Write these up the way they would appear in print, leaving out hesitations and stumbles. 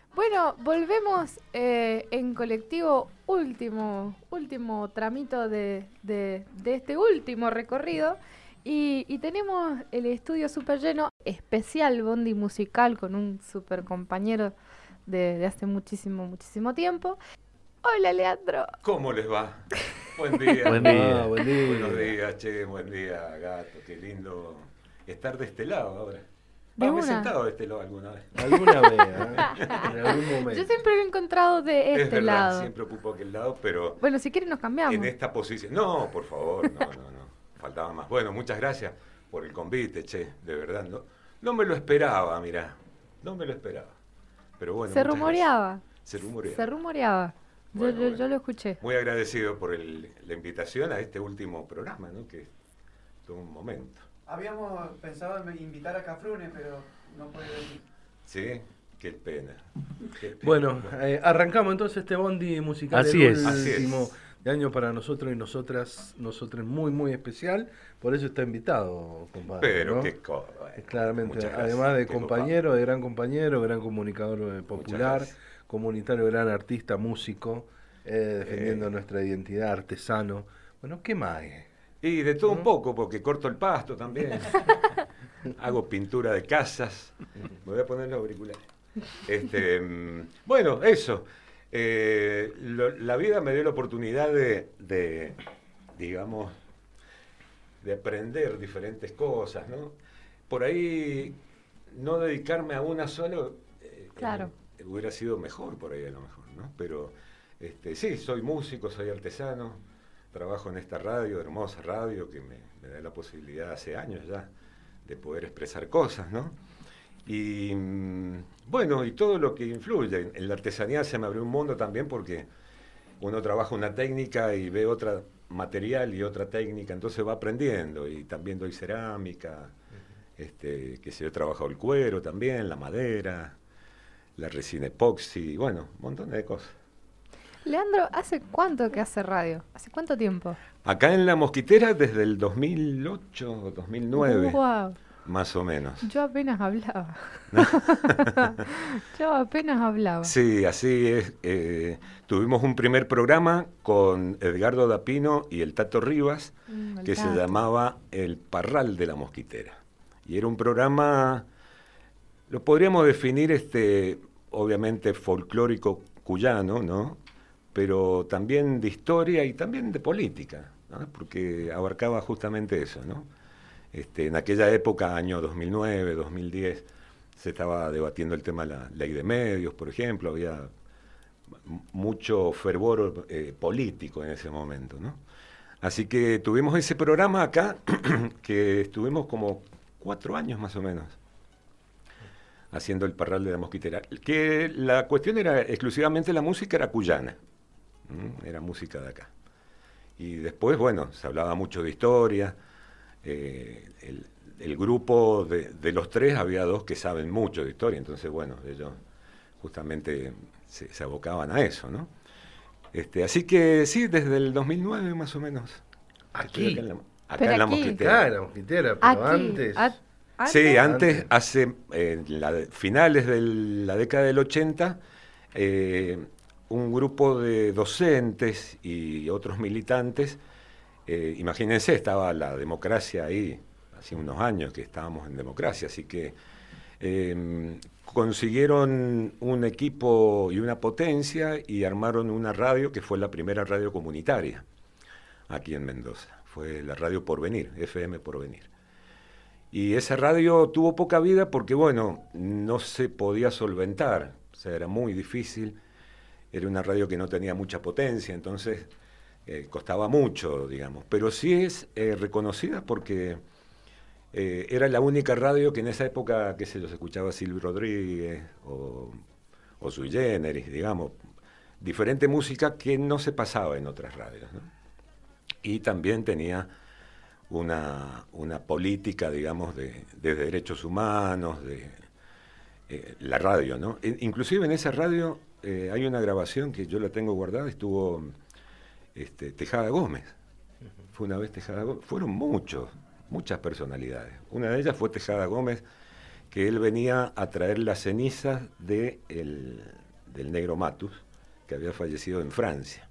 Bueno, volvemos en colectivo, último tramito de este último recorrido. Y tenemos el estudio súper lleno, especial Bondi musical con un súper compañero de hace muchísimo tiempo. Hola, Leandro. ¿Cómo les va? Buen día. Buen día. Buen día. Buenos días, che, buen día, gato. Qué lindo estar de este lado ahora. De Me he una. sentado de este lado alguna vez. Alguna vez, en algún momento. Yo siempre lo he encontrado de Es este verdad, lado. siempre ocupo aquel lado, pero Bueno, si quieren nos cambiamos. en esta posición... No, por favor, no. Faltaba más. Bueno, muchas gracias por el convite, che, de verdad. No me lo esperaba, mirá. No me lo esperaba. Pero bueno, Se muchas rumoreaba. gracias. Se rumoreaba. Se rumoreaba. Bueno. Yo lo escuché. Muy agradecido por la invitación a este último programa, ¿no? Que es todo un momento. Habíamos pensado en invitar a Cafrune, pero no puede venir. Sí, qué pena. Qué pena. Bueno, arrancamos entonces este bondi musical. Así el es. último de año para nosotros y nosotros muy especial. Por eso está invitado, compadre. Pero ¿no? qué cosa. Claramente, Muchas gracias. además de Qué compañero, de gran compañero, gran comunicador Muchas popular, gracias. comunitario, gran artista, músico, defendiendo nuestra identidad, artesano. Bueno, ¿qué más? Y de todo un poco, porque corto el pasto también. Hago pintura de casas. Me voy a poner los auriculares. Bueno, eso. La vida me dio la oportunidad digamos, de aprender diferentes cosas, ¿no? Por ahí, no dedicarme a una sola, Claro. hubiera sido mejor por ahí a lo mejor, ¿no? Pero sí, soy músico, soy artesano, trabajo en esta radio, hermosa radio, que me da la posibilidad hace años ya de poder expresar cosas, ¿no? Y bueno, y todo lo que influye. En la artesanía se me abrió un mundo también porque uno trabaja una técnica y ve otra material y otra técnica, entonces va aprendiendo. Y también doy cerámica, que se yo he trabajado el cuero también, la madera, la resina epoxi, bueno, un montón de cosas. Leandro, ¿hace cuánto que hace radio? ¿Hace cuánto tiempo? Acá en La Mosquitera desde el 2008 o 2009, Wow. más o menos. Yo apenas hablaba. Yo apenas hablaba. Sí, así es. Tuvimos un primer programa con Edgardo Dapino y el Tato Rivas, El que se Tato. llamaba El Parral de la Mosquitera. Y era un programa, lo podríamos definir, obviamente folclórico cuyano, ¿no? Pero también de historia y también de política, ¿no? Porque abarcaba justamente eso, ¿no? En aquella época, año 2009, 2010, se estaba debatiendo el tema de la ley de medios, por ejemplo, había mucho fervor político en ese momento, ¿no? Así que tuvimos ese programa acá, que estuvimos como 4 años más o menos, haciendo el Parral de la Mosquitera. Que la cuestión era exclusivamente la música, era cuyana, era música de acá. Y después, bueno, se hablaba mucho de historia. El grupo de los tres, había 2 que saben mucho de historia, entonces, bueno, ellos justamente se abocaban a eso, ¿no? Así que sí, desde el 2009 más o menos. Aquí. Estoy acá Pero en La aquí. Mosquitera. Claro, Mosquitera, pero Aquí. antes. Sí, antes, Antes. hace finales de la década del 80, un grupo de docentes y otros militantes, imagínense, estaba la democracia ahí, hace unos años que estábamos en democracia, así que consiguieron un equipo y una potencia y armaron una radio que fue la primera radio comunitaria aquí en Mendoza. Fue la radio Porvenir, FM Porvenir. Y esa radio tuvo poca vida porque, bueno, no se podía solventar, o sea, era muy difícil, era una radio que no tenía mucha potencia, entonces costaba mucho, digamos, pero sí es reconocida porque era la única radio que en esa época, qué sé yo, se escuchaba Silvio Rodríguez o Sui Generis, digamos, diferente música que no se pasaba en otras radios, ¿no? Y también tenía una política, digamos, de derechos humanos, de la radio, ¿no? Inclusive en esa radio hay una grabación que yo la tengo guardada, estuvo Tejada Gómez. Fue una vez Tejada Gómez, fueron muchas personalidades. Una de ellas fue Tejada Gómez, que él venía a traer las cenizas del negro Matus, que había fallecido en Francia.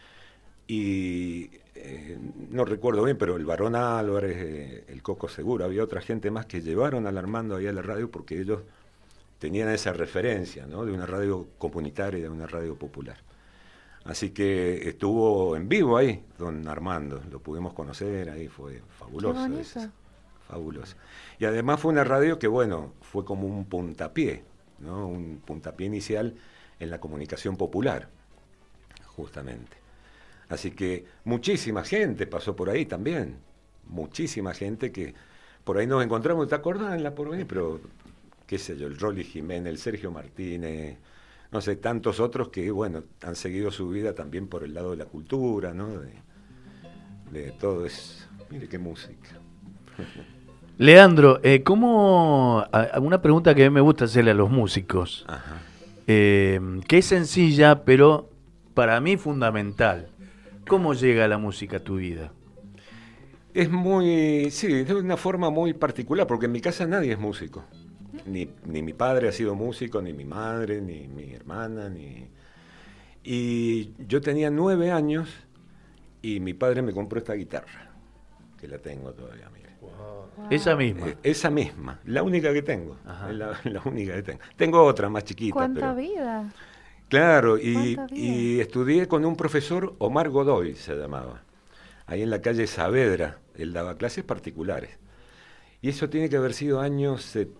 Y no recuerdo bien, pero el Barón Álvarez, el Coco Segura, había otra gente más que llevaron al Armando ahí a la radio porque ellos tenían esa referencia, ¿no? De una radio comunitaria y de una radio popular. Así que estuvo en vivo ahí, don Armando, lo pudimos conocer ahí, fue fabuloso eso, fabuloso. Y además fue una radio que, bueno, fue como un puntapié, ¿no? Un puntapié inicial en la comunicación popular, justamente. Así que muchísima gente pasó por ahí también, muchísima gente que por ahí nos encontramos, ¿te acordás en la Porvenir? Pero, qué sé yo, el Rolly Jiménez, el Sergio Martínez, no sé, tantos otros que, bueno, han seguido su vida también por el lado de la cultura, ¿no? De todo eso. Mire qué música. Leandro, una pregunta que a mí me gusta hacerle a los músicos, Ajá. Que es sencilla, pero para mí fundamental. ¿Cómo llega la música a tu vida? Es muy, sí, de una forma muy particular, porque en mi casa nadie es músico. Ni mi padre ha sido músico, ni mi madre, ni mi hermana, Y yo tenía 9 años y mi padre me compró esta guitarra, que la tengo todavía, mire. Wow. Esa misma. Esa misma, la única que tengo. Ajá. Es la única que tengo. Tengo otra más chiquita. ¿Cuánta pero, vida? claro, ¿Cuánta vida? y estudié con un profesor, Omar Godoy se llamaba, ahí en la calle Saavedra. Él daba clases particulares. Y eso tiene que haber sido años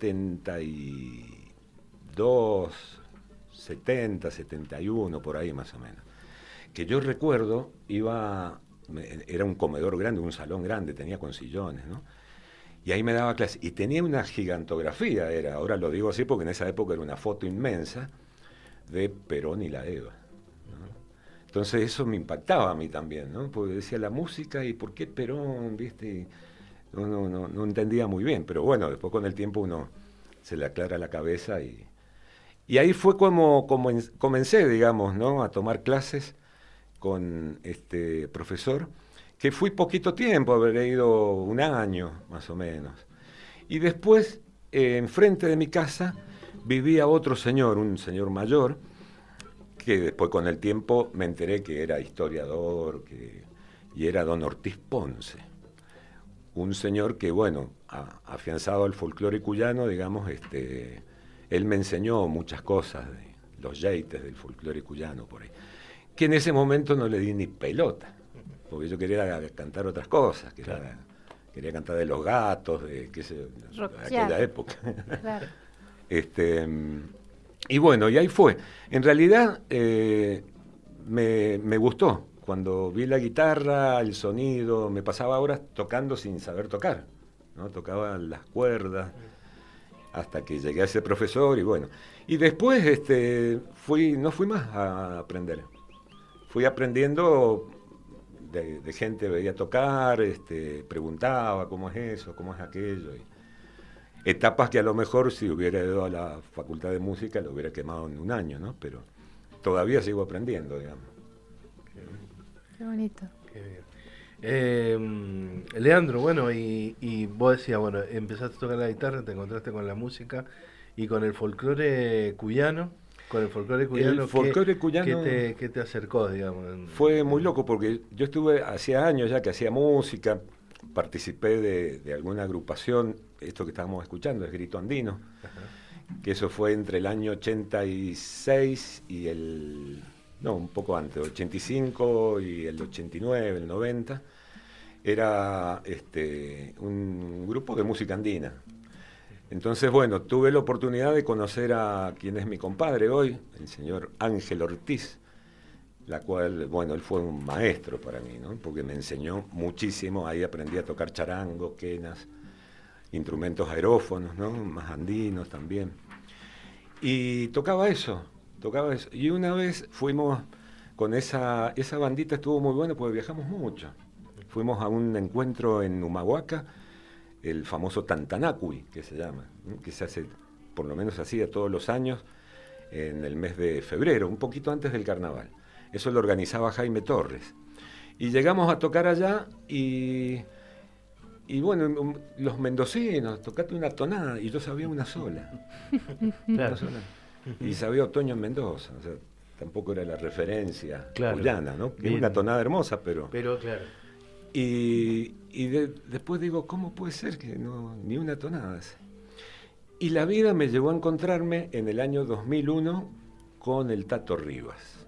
72, 70, 71, por ahí más o menos. Que yo recuerdo, era un comedor grande, un salón grande, tenía con sillones, ¿no? Y ahí me daba clases. Y tenía una gigantografía, ahora lo digo así porque en esa época era una foto inmensa de Perón y la Eva, ¿no? Entonces eso me impactaba a mí también, ¿no? Porque decía la música y por qué Perón, ¿viste? Y no entendía muy bien, pero bueno, después con el tiempo uno se le aclara la cabeza y ahí fue como comencé, digamos, ¿no? A tomar clases con este profesor, que fui poquito tiempo, habré ido un año más o menos. Y después, enfrente de mi casa, vivía otro señor, un señor mayor, que después con el tiempo me enteré que era historiador, y era don Ortiz Ponce. Un señor que, bueno, afianzado al folclore cuyano, digamos, él me enseñó muchas cosas de los yeites del folclore cuyano por ahí, que en ese momento no le di ni pelota, porque yo quería cantar otras cosas, quería cantar de los gatos, de aquella época. Claro. Y bueno, y ahí fue. En realidad me gustó. Cuando vi la guitarra, el sonido, me pasaba horas tocando sin saber tocar, ¿no? Tocaba las cuerdas hasta que llegué a ese profesor y bueno. Y después no fui más a aprender. Fui aprendiendo de gente, veía tocar, preguntaba cómo es eso, cómo es aquello. Y etapas que a lo mejor si hubiera ido a la Facultad de Música lo hubiera quemado en un año, ¿no? Pero todavía sigo aprendiendo, digamos. Qué bonito. Qué bien. Leandro, bueno, y vos decías, bueno, empezaste a tocar la guitarra, te encontraste con la música y con el folclore cuyano. Con el folclore cuyano, el folclore cuyano ¿qué te acercó, digamos? Fue muy loco porque yo estuve, hacía años ya que hacía música, participé de alguna agrupación, esto que estábamos escuchando es Grito Andino, ajá, que eso fue entre el año 86 y un poco antes, 85 y el 89, el 90, era un grupo de música andina. Entonces, bueno, tuve la oportunidad de conocer a quien es mi compadre hoy, el señor Ángel Ortiz, la cual, bueno, él fue un maestro para mí, ¿no? Porque me enseñó muchísimo, ahí aprendí a tocar charango, quenas, instrumentos aerófonos, ¿no? Más andinos también. Y tocaba eso. Y una vez fuimos con esa bandita, estuvo muy bueno porque viajamos mucho. Fuimos a un encuentro en Humahuaca, el famoso Tantanacui, que se llama, ¿no? Que se hace, por lo menos hacía todos los años, en el mes de febrero, un poquito antes del carnaval. Eso lo organizaba Jaime Torres. Y llegamos a tocar allá y Y bueno, los mendocinos, tocate una tonada, y yo sabía una sola. Claro. Una sola. Y sabía Otoño en Mendoza, o sea, tampoco era la referencia Claro. cuyana, ¿no? Que es Bien. una tonada hermosa, pero... Pero claro. Después digo, ¿cómo puede ser que no, ni una tonada sé? Y la vida me llevó a encontrarme en el año 2001 con el Tato Rivas.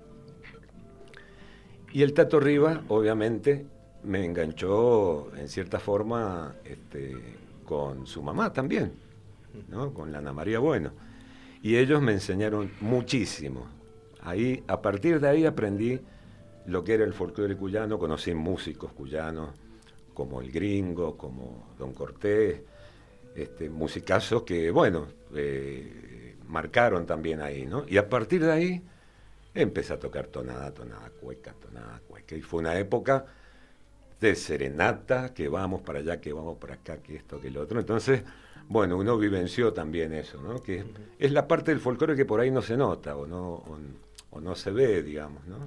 Y el Tato Rivas, obviamente, me enganchó en cierta forma con su mamá también, ¿no? Con la Ana María Bueno. Y ellos me enseñaron muchísimo. Ahí, a partir de ahí aprendí lo que era el folclore cuyano, conocí músicos cuyanos como El Gringo, como Don Cortés, musicazos que, bueno, marcaron también ahí, ¿no? Y a partir de ahí empecé a tocar tonada, cueca, y fue una época de serenata, que vamos para allá, que vamos para acá, que esto, que lo otro. Entonces, bueno, uno vivenció también eso, ¿no? Que es la parte del folclore que por ahí no se nota o no se ve, digamos, ¿no?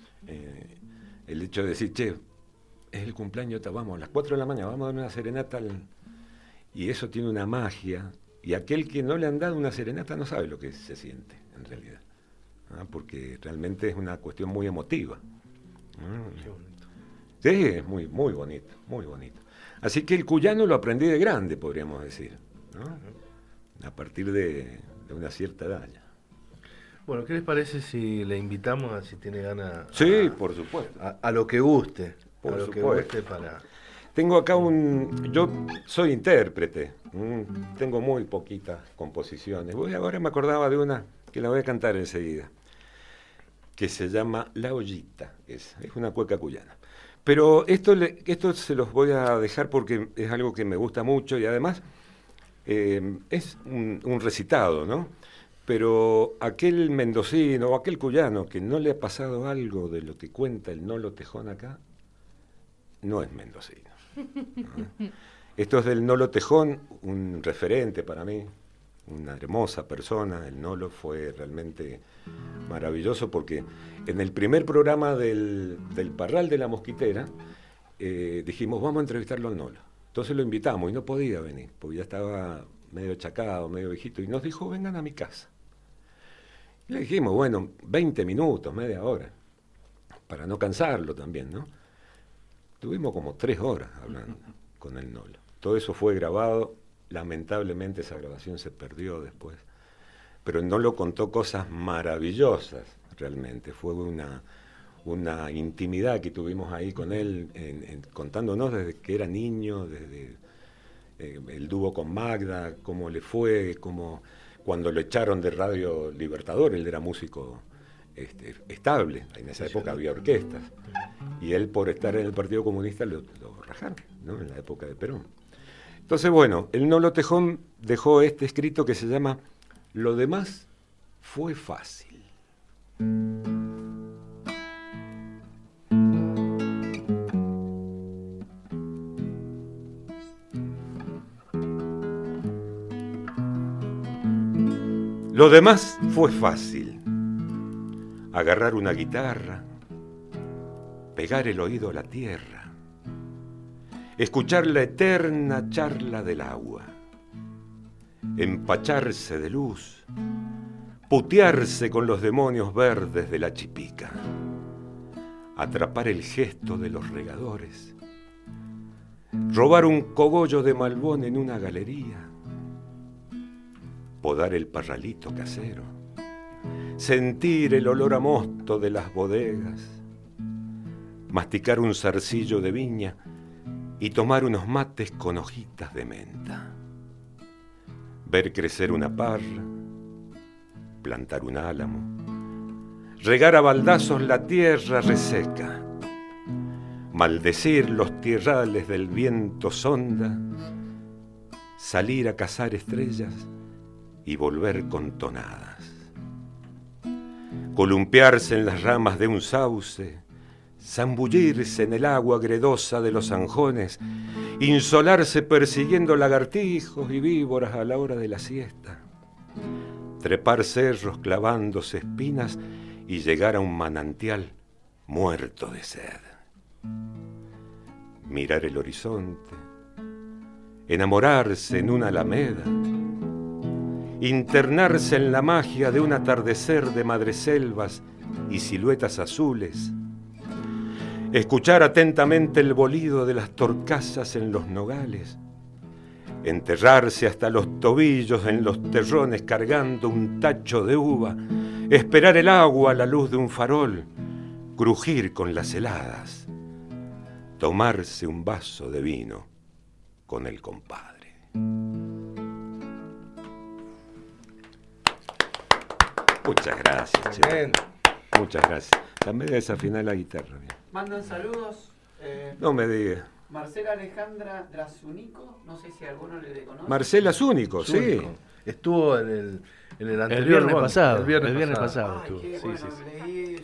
El hecho de decir, che, es el cumpleaños, vamos, a las 4 de la mañana, vamos a dar una serenata, y eso tiene una magia, y aquel que no le han dado una serenata no sabe lo que se siente, en realidad, ¿no? Porque realmente es una cuestión muy emotiva. Qué bonito. Sí, es muy, muy bonito, muy bonito. Así que el cuyano lo aprendí de grande, podríamos decir, ¿no? A partir de una cierta edad ya. Bueno, ¿qué les parece si le invitamos a si tiene ganas? Sí, por supuesto. A lo que guste. Por a lo que supuesto. guste para... Tengo acá yo soy intérprete, tengo muy poquitas composiciones. Ahora me acordaba de una que la voy a cantar enseguida, que se llama La Ollita, es una cueca cuyana. Pero esto se los voy a dejar porque es algo que me gusta mucho y además es un recitado, ¿no? Pero aquel mendocino o aquel cuyano que no le ha pasado algo de lo que cuenta el Nolo Tejón acá, no es mendocino. ¿No? Esto es del Nolo Tejón, un referente para mí, una hermosa persona. El Nolo fue realmente maravilloso porque en el primer programa del Parral de la Mosquitera dijimos, vamos a entrevistarlo al Nolo. Entonces lo invitamos y no podía venir, porque ya estaba medio achacado, medio viejito, y nos dijo, vengan a mi casa. Y le dijimos, bueno, 20 minutos, media hora, para no cansarlo también, ¿no? Tuvimos como 3 horas hablando con el Nolo. Todo eso fue grabado, lamentablemente esa grabación se perdió después, pero el Nolo contó cosas maravillosas, realmente. Fue una intimidad que tuvimos ahí con él, contándonos desde que era niño, desde el dúo con Magda, cómo le fue, cuando lo echaron de Radio Libertador. Él era músico estable, en esa época había orquestas, y él por estar en el Partido Comunista lo rajaron, ¿no? En la época de Perón. Entonces, bueno, el Nolo Tejón dejó este escrito que se llama Lo demás fue fácil. Lo demás fue fácil. Agarrar una guitarra, pegar el oído a la tierra, escuchar la eterna charla del agua, empacharse de luz, putearse con los demonios verdes de la chipica, atrapar el gesto de los regadores, robar un cogollo de Malbón en una galería, podar el parralito casero, sentir el olor a mosto de las bodegas, masticar un zarcillo de viña y tomar unos mates con hojitas de menta, ver crecer una parra, plantar un álamo, regar a baldazos la tierra reseca, maldecir los tierrales del viento sonda, salir a cazar estrellas y volver con tonadas, columpiarse en las ramas de un sauce, zambullirse en el agua gredosa de los zanjones, insolarse persiguiendo lagartijos y víboras a la hora de la siesta, trepar cerros clavándose espinas y llegar a un manantial muerto de sed, mirar el horizonte, enamorarse en una alameda, internarse en la magia de un atardecer de madreselvas y siluetas azules, escuchar atentamente el bolido de las torcasas en los nogales, enterrarse hasta los tobillos en los terrones cargando un tacho de uva, esperar el agua a la luz de un farol, crujir con las heladas, tomarse un vaso de vino con el compadre. Muchas gracias, che. Muchas gracias. También desafinar la guitarra. Bien. Mandan saludos. No me digas. Marcela Alejandra Drasunico, no sé si alguno le conoce. Marcela Zúnico, sí. Zúnico. Estuvo en el anterior. El viernes bueno, pasado. El viernes El viernes pasado. pasado. Ay, qué Sí, bueno, sí, sí. leí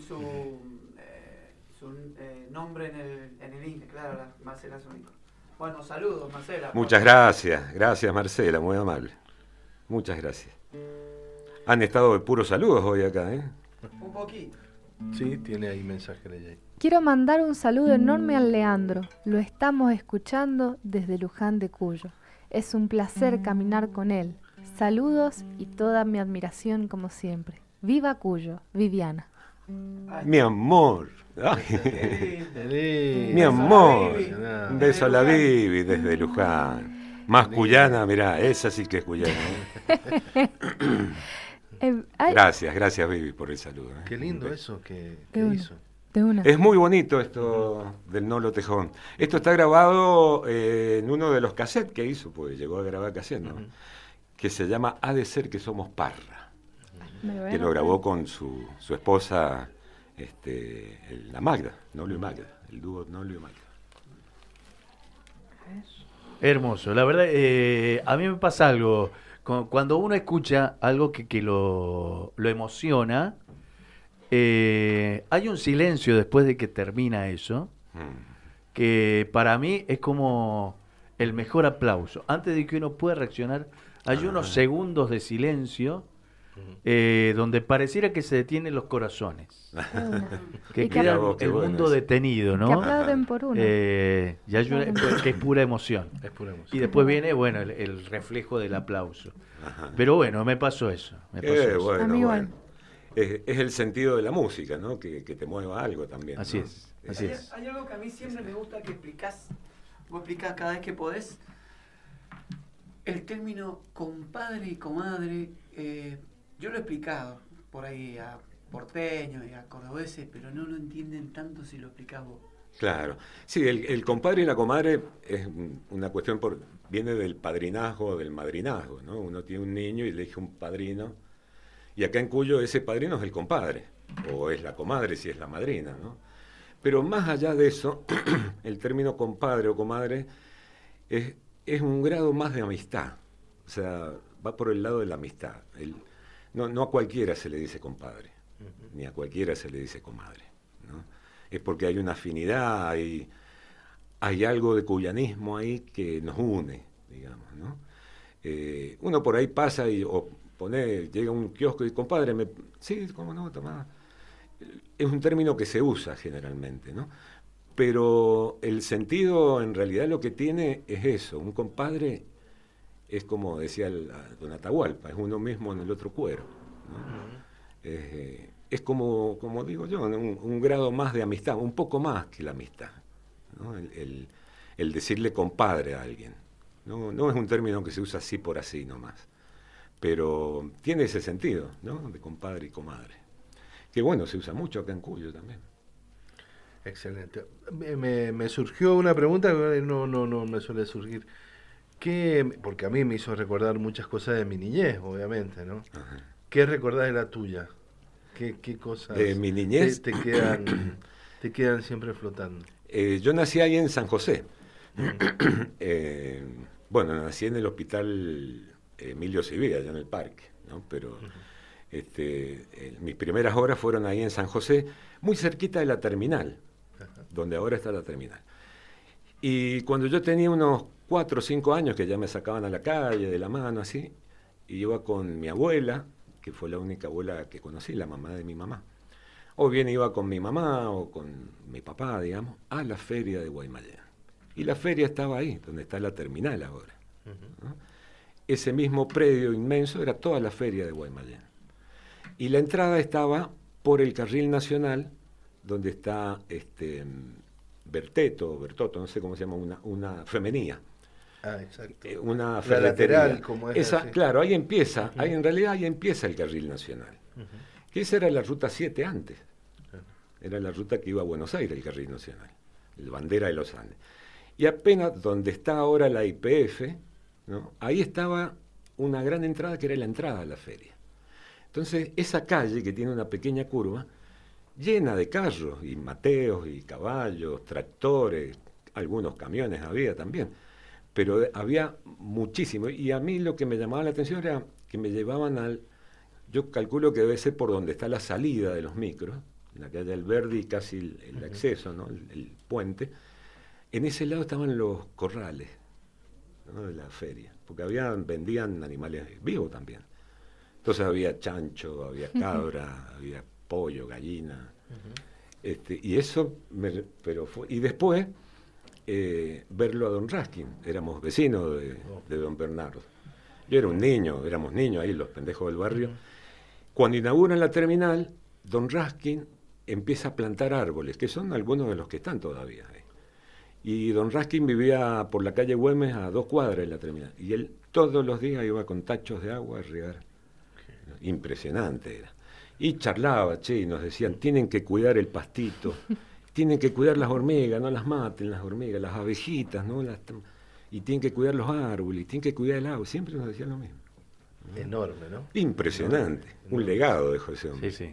su nombre en el Insta, claro, Marcela Zúnico. Bueno, saludos, Marcela. Muchas gracias. Gracias, Marcela, muy amable. Muchas gracias. Han estado de puros saludos hoy acá, ¿eh? Un poquito. Sí, tiene ahí mensaje de ella. Quiero mandar un saludo enorme al Leandro. Lo estamos escuchando desde Luján de Cuyo. Es un placer caminar con él. Saludos y toda mi admiración como siempre. ¡Viva Cuyo! Viviana. Ay, Mi amor. Ay, qué lindo. mi amor. Vivi. Un beso a la Vivi desde Luján. Más cuyana, mirá, esa sí que es cuyana. ¿Eh? Gracias Vivi por el saludo. ¿Eh? Qué lindo eso que De una. hizo. De una. Es muy bonito esto del Nolo Tejón. Esto está grabado en uno de los cassettes que hizo, pues llegó a grabar cassette, ¿no? Que se llama Ha de ser que somos Parra, que lo grabó con su esposa, la Magda, Nolo y Magda, el dúo Nolo y Magda. Hermoso. La verdad, a mí me pasa algo. Cuando uno escucha algo que lo emociona, hay un silencio después de que termina eso, que para mí es como el mejor aplauso. Antes de que uno pueda reaccionar, hay unos segundos de silencio donde pareciera que se detienen los corazones. Que Y que queda apla- el mundo detenido, ¿no? Que aplauden por uno. Y hay que es pura emoción. Es pura emoción. Y después viene, bueno, el reflejo del aplauso. Pero bueno, me pasó eso. Bueno, A mí igual. Es el sentido de la música, ¿no? Que te mueva algo también. Así ¿no? es, así es. Hay algo que a mí siempre me gusta que explicás, vos explicás cada vez que podés, el término compadre y comadre. Yo lo he explicado por ahí a porteños y a cordobeses, pero no lo entienden tanto si lo explicás vos. Claro. Sí, el compadre y la comadre es una cuestión viene del padrinazgo o del madrinazgo, ¿no? Uno tiene un niño y elige un padrino, y acá en Cuyo ese padrino es el compadre, o es la comadre si es la madrina, ¿no? Pero más allá de eso, el término compadre o comadre es un grado más de amistad, o sea, va por el lado de la amistad. No a cualquiera se le dice compadre, ni a cualquiera se le dice comadre, ¿no? Es porque hay una afinidad, hay algo de cuyanismo ahí que nos une, digamos, ¿no? Uno por ahí pasa llega a un kiosco y compadre, sí, cómo no, tomá. Es un término que se usa generalmente, ¿no? Pero el sentido en realidad lo que tiene es eso, un compadre es como decía don Atahualpa, es uno mismo en el otro cuero, ¿no? Es como digo yo, un grado más de amistad, un poco más que la amistad, ¿no? El decirle compadre a alguien, no es un término que se usa así por así nomás, pero tiene ese sentido, ¿no? De compadre y comadre, que bueno, se usa mucho acá en Cuyo también. Excelente. Me surgió una pregunta que no me suele surgir. Porque a mí me hizo recordar muchas cosas de mi niñez, obviamente, ¿no? Ajá. ¿Qué recordás de la tuya? ¿Qué cosas De mi niñez te quedan siempre flotando? Yo nací ahí en San José. Bueno, nací en el hospital Emilio Civil, allá en el parque, ¿no? Pero mis primeras horas fueron ahí en San José, muy cerquita de la terminal, donde ahora está la terminal. Y cuando yo tenía unos 4 o 5 años, que ya me sacaban a la calle de la mano así, y iba con mi abuela, que fue la única abuela que conocí, la mamá de mi mamá, o bien iba con mi mamá o con mi papá, digamos, a la feria de Guaymallén. Y la feria estaba ahí, donde está la terminal ahora, ¿no? Ese mismo predio inmenso era toda la feria de Guaymallén. Y la entrada estaba por el carril nacional, donde está Bertotto, no sé cómo se llama, una femenía. Ah, exacto. Una La ferretería. lateral, como es Esa, así. claro, ahí empieza, en realidad ahí empieza el carril nacional. Que esa era la ruta 7 antes. Era la ruta que iba a Buenos Aires, el carril nacional, el bandera de los Andes. Y apenas donde está ahora la YPF, ¿no? Ahí estaba una gran entrada que era la entrada a la feria. Entonces, esa calle que tiene una pequeña curva, llena de carros, y mateos, y caballos, tractores, algunos camiones había también, pero había muchísimo. Y a mí lo que me llamaba la atención era que me llevaban yo calculo que debe ser por donde está la salida de los micros, en la calle Alberdi, casi el acceso, ¿no? el puente. En ese lado estaban los corrales, ¿no? De la feria, porque vendían animales vivos también. Entonces había chancho, había cabra, había pollo, gallina. Y eso, y después verlo a don Raskin, éramos vecinos de don Bernardo. Yo era un niño, éramos niños ahí, los pendejos del barrio. Cuando inauguran la terminal, don Raskin empieza a plantar árboles, que son algunos de los que están todavía ahí. Y don Raskin vivía por la calle Güemes a 2 cuadras de la terminal. Y él todos los días iba con tachos de agua a regar. Impresionante era. Y charlaba, y nos decían, tienen que cuidar el pastito, tienen que cuidar las hormigas, no las maten las hormigas, las abejitas, ¿no? Y tienen que cuidar los árboles, tienen que cuidar el agua. Siempre nos decían lo mismo. Enorme, ¿no? Impresionante. Un legado dejó ese hombre. Sí.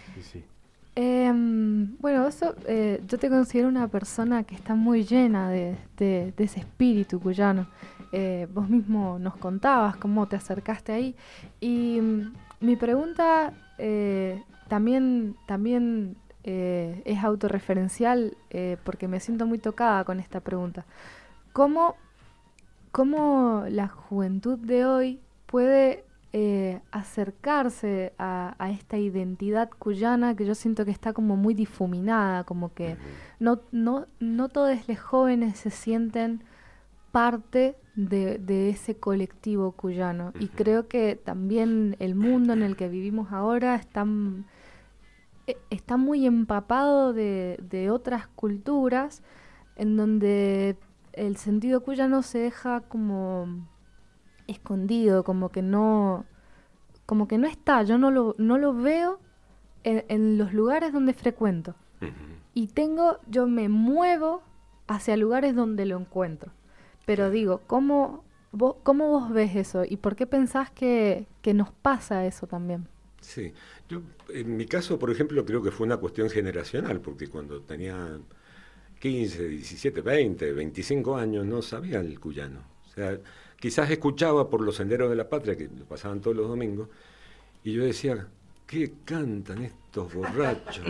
Bueno, yo te considero una persona que está muy llena de ese espíritu cuyano. Vos mismo nos contabas cómo te acercaste ahí. Y mi pregunta también es autorreferencial, porque me siento muy tocada con esta pregunta. ¿Cómo la juventud de hoy puede acercarse a esta identidad cuyana que yo siento que está como muy difuminada, como que no todos los jóvenes se sienten parte de ese colectivo cuyano? Y creo que también el mundo en el que vivimos ahora está muy empapado de otras culturas, en donde el sentido cuyano se deja como escondido, como que no está. Yo no lo veo en los lugares donde frecuento. Y yo me muevo hacia lugares donde lo encuentro. Pero digo, ¿cómo vos ves eso? ¿Y por qué pensás que nos pasa eso también? Sí, yo en mi caso, por ejemplo, creo que fue una cuestión generacional, porque cuando tenía 15, 17, 20, 25 años no sabía el cuyano. O sea, quizás escuchaba por los senderos de la patria, que lo pasaban todos los domingos, y yo decía, ¿qué cantan estos borrachos?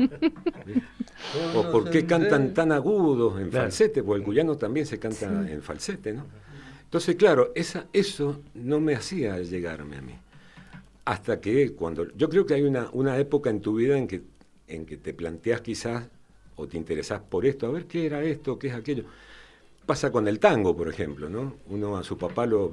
¿O por qué cantan tan agudos en falsete? Porque el cuyano también se canta en falsete, ¿no? Entonces, claro, eso no me hacía llegarme a mí. Hasta que yo creo que hay una época en tu vida en que te planteas quizás, o te interesás por esto, a ver qué era esto, qué es aquello. Pasa con el tango, por ejemplo, ¿no? Uno a su papá lo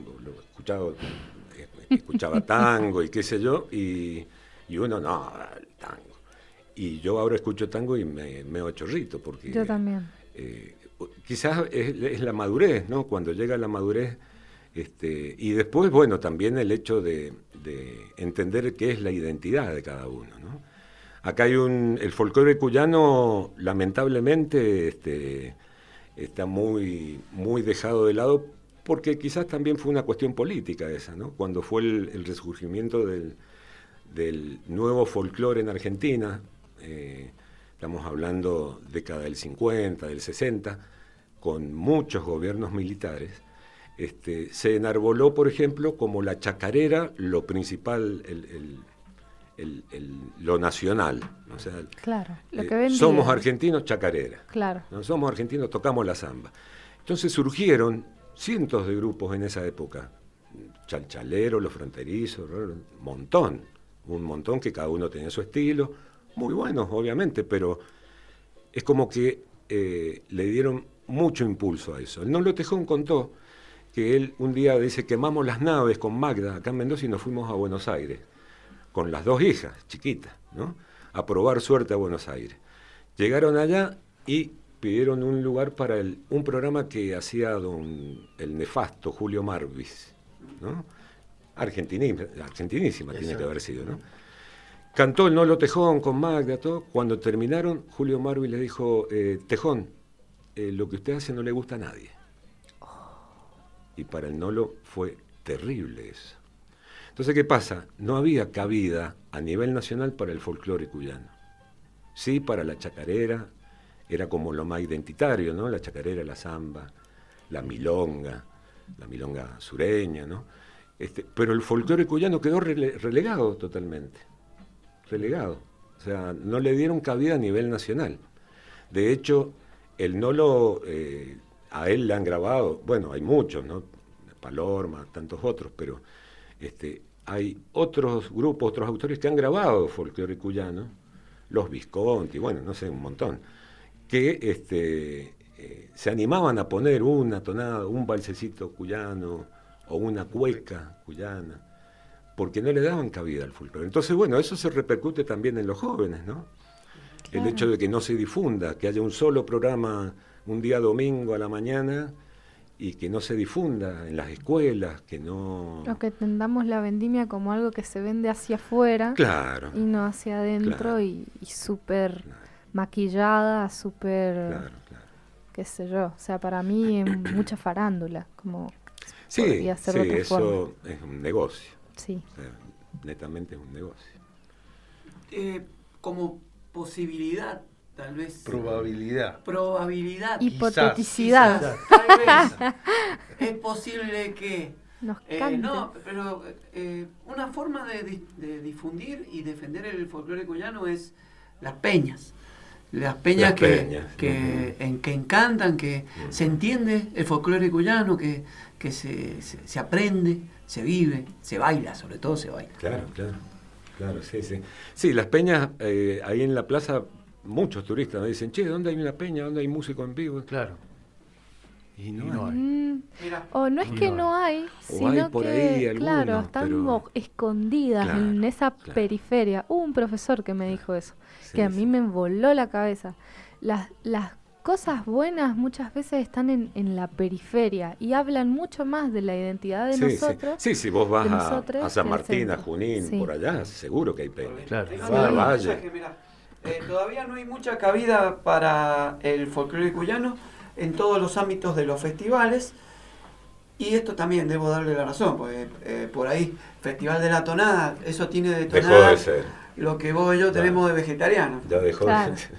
escuchaba tango y qué sé yo, y uno, no, el tango. Y yo ahora escucho tango y me meo chorrito, porque... Yo también. Quizás es la madurez, ¿no? Cuando llega la madurez, y después, bueno, también el hecho de entender qué es la identidad de cada uno, ¿no? Acá hay el folclore cuyano, lamentablemente, está muy, muy dejado de lado, porque quizás también fue una cuestión política esa, ¿no? Cuando fue el resurgimiento del nuevo folclore en Argentina, estamos hablando década del 50, del 60, con muchos gobiernos militares, se enarboló, por ejemplo, como la chacarera, lo principal, lo nacional. O sea, claro, lo que vendía. Somos argentinos, chacarera. Claro. ¿No? Somos argentinos, tocamos la samba. Entonces surgieron cientos de grupos en esa época. Chalchaleros, los fronterizos, un montón que cada uno tenía su estilo, muy buenos obviamente, pero es como que le dieron mucho impulso a eso. El Nolo Tejón contó que él un día dice, quemamos las naves con Magda acá en Mendoza y nos fuimos a Buenos Aires, con las 2 hijas, chiquitas, ¿no? A probar suerte a Buenos Aires. Llegaron allá y pidieron un lugar para un programa que hacía el nefasto Julio Marvis, ¿no? Argentinísima tiene que haber sido, ¿no? Cantó el Nolo Tejón con Magda, todo. Cuando terminaron, Julio Marvis le dijo, Tejón, lo que usted hace no le gusta a nadie. Y para el Nolo fue terrible eso. Entonces, ¿qué pasa? No había cabida a nivel nacional para el folclore cuyano. Sí, para la chacarera, era como lo más identitario, ¿no? La chacarera, la samba, la milonga sureña, ¿no? Pero el folclore cuyano quedó relegado totalmente. Relegado. O sea, no le dieron cabida a nivel nacional. De hecho, el Nolo, a él le han grabado, bueno, hay muchos, ¿no? Palorma, tantos otros, pero hay otros grupos, otros autores que han grabado folclore cuyano, los Visconti, bueno, no sé, un montón, que se animaban a poner una tonada, un valsecito cuyano o una cueca cuyana, porque no le daban cabida al folclore. Entonces, bueno, eso se repercute también en los jóvenes, ¿no? Claro. El hecho de que no se difunda, que haya un solo programa un día domingo a la mañana y que no se difunda en las escuelas, que no... O que entendamos la vendimia como algo que se vende hacia afuera, claro, y no hacia adentro, claro, y súper maquillada, súper, qué sé yo. O sea, para mí es mucha farándula, como podría ser de otra forma. Eso es un negocio. Sí. O sea, netamente es un negocio. Como posibilidad, tal vez. Probabilidad. Hipoteticidad. Quizás, tal vez. Es posible que... Nos cante. No, pero una forma de difundir y defender el folclore cuyano es las peñas. Las peñas que encantan, que se entiende el folclore cuyano, que se aprende, se vive, se baila, sobre todo se baila. Claro, sí. Sí, las peñas, ahí en la plaza, muchos turistas me dicen, che, ¿dónde hay una peña? ¿Dónde hay músico en vivo? Claro. Y no hay. O no es que no hay, sino por que, ahí algunos, claro, están escondidas en esa periferia. Hubo un profesor que me dijo eso, que a mí me voló la cabeza. Las cosas buenas muchas veces están en la periferia y hablan mucho más de la identidad de nosotros. Sí, si vos vas a San Martín, a Junín, por allá, seguro que hay peña. Claro. Todavía no hay mucha cabida para el folclore cuyano en todos los ámbitos de los festivales, y esto también debo darle la razón, porque por ahí, Festival de la Tonada, eso tiene de tonada dejó de ser lo que vos y yo tenemos de vegetariano. Ya dejó de ser.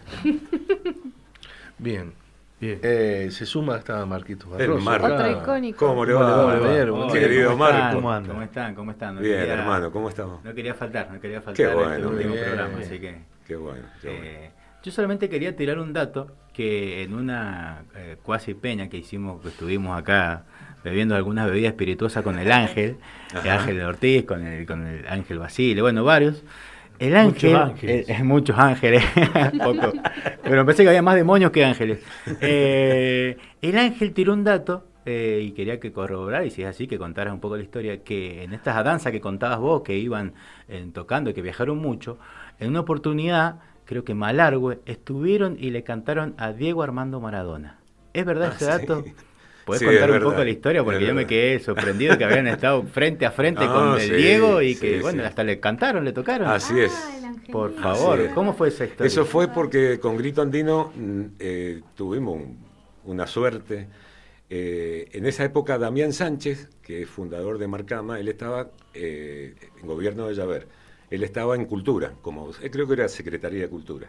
Bien. Se suma hasta Marquitos Barroso. Otro icónico. ¿Cómo le va? Querido Marco. ¿Cómo están? Bien, hermano, ¿cómo estamos? No quería faltar Qué bueno, este último bien, programa, bien. así que... Qué bueno. Yo solamente quería tirar un dato, que en una cuasi peña que hicimos, que estuvimos acá bebiendo algunas bebidas espirituosas con el Ángel, el Ángel de Ortiz, con el Ángel Basile, bueno, varios. El Ángel, muchos ángeles, poco, pero pensé que había más demonios que ángeles. El Ángel tiró un dato y quería que corroborar, y si es así, que contaras un poco la historia, que en estas danzas que contabas vos, que iban tocando y que viajaron mucho, en una oportunidad, creo que Malargüe, estuvieron y le cantaron a Diego Armando Maradona. ¿Es verdad ese dato? ¿Podés contar un poco la historia? Porque yo me quedé sorprendido que habían estado frente a frente con el Diego y que, hasta le cantaron, le tocaron. Así es. Por favor, ¿cómo fue esa historia? Eso fue porque con Grito Andino tuvimos una suerte. En esa época Damián Sánchez, que es fundador de Marcama, él estaba en gobierno de Llaver. Él estaba en Cultura, creo que era Secretaría de Cultura.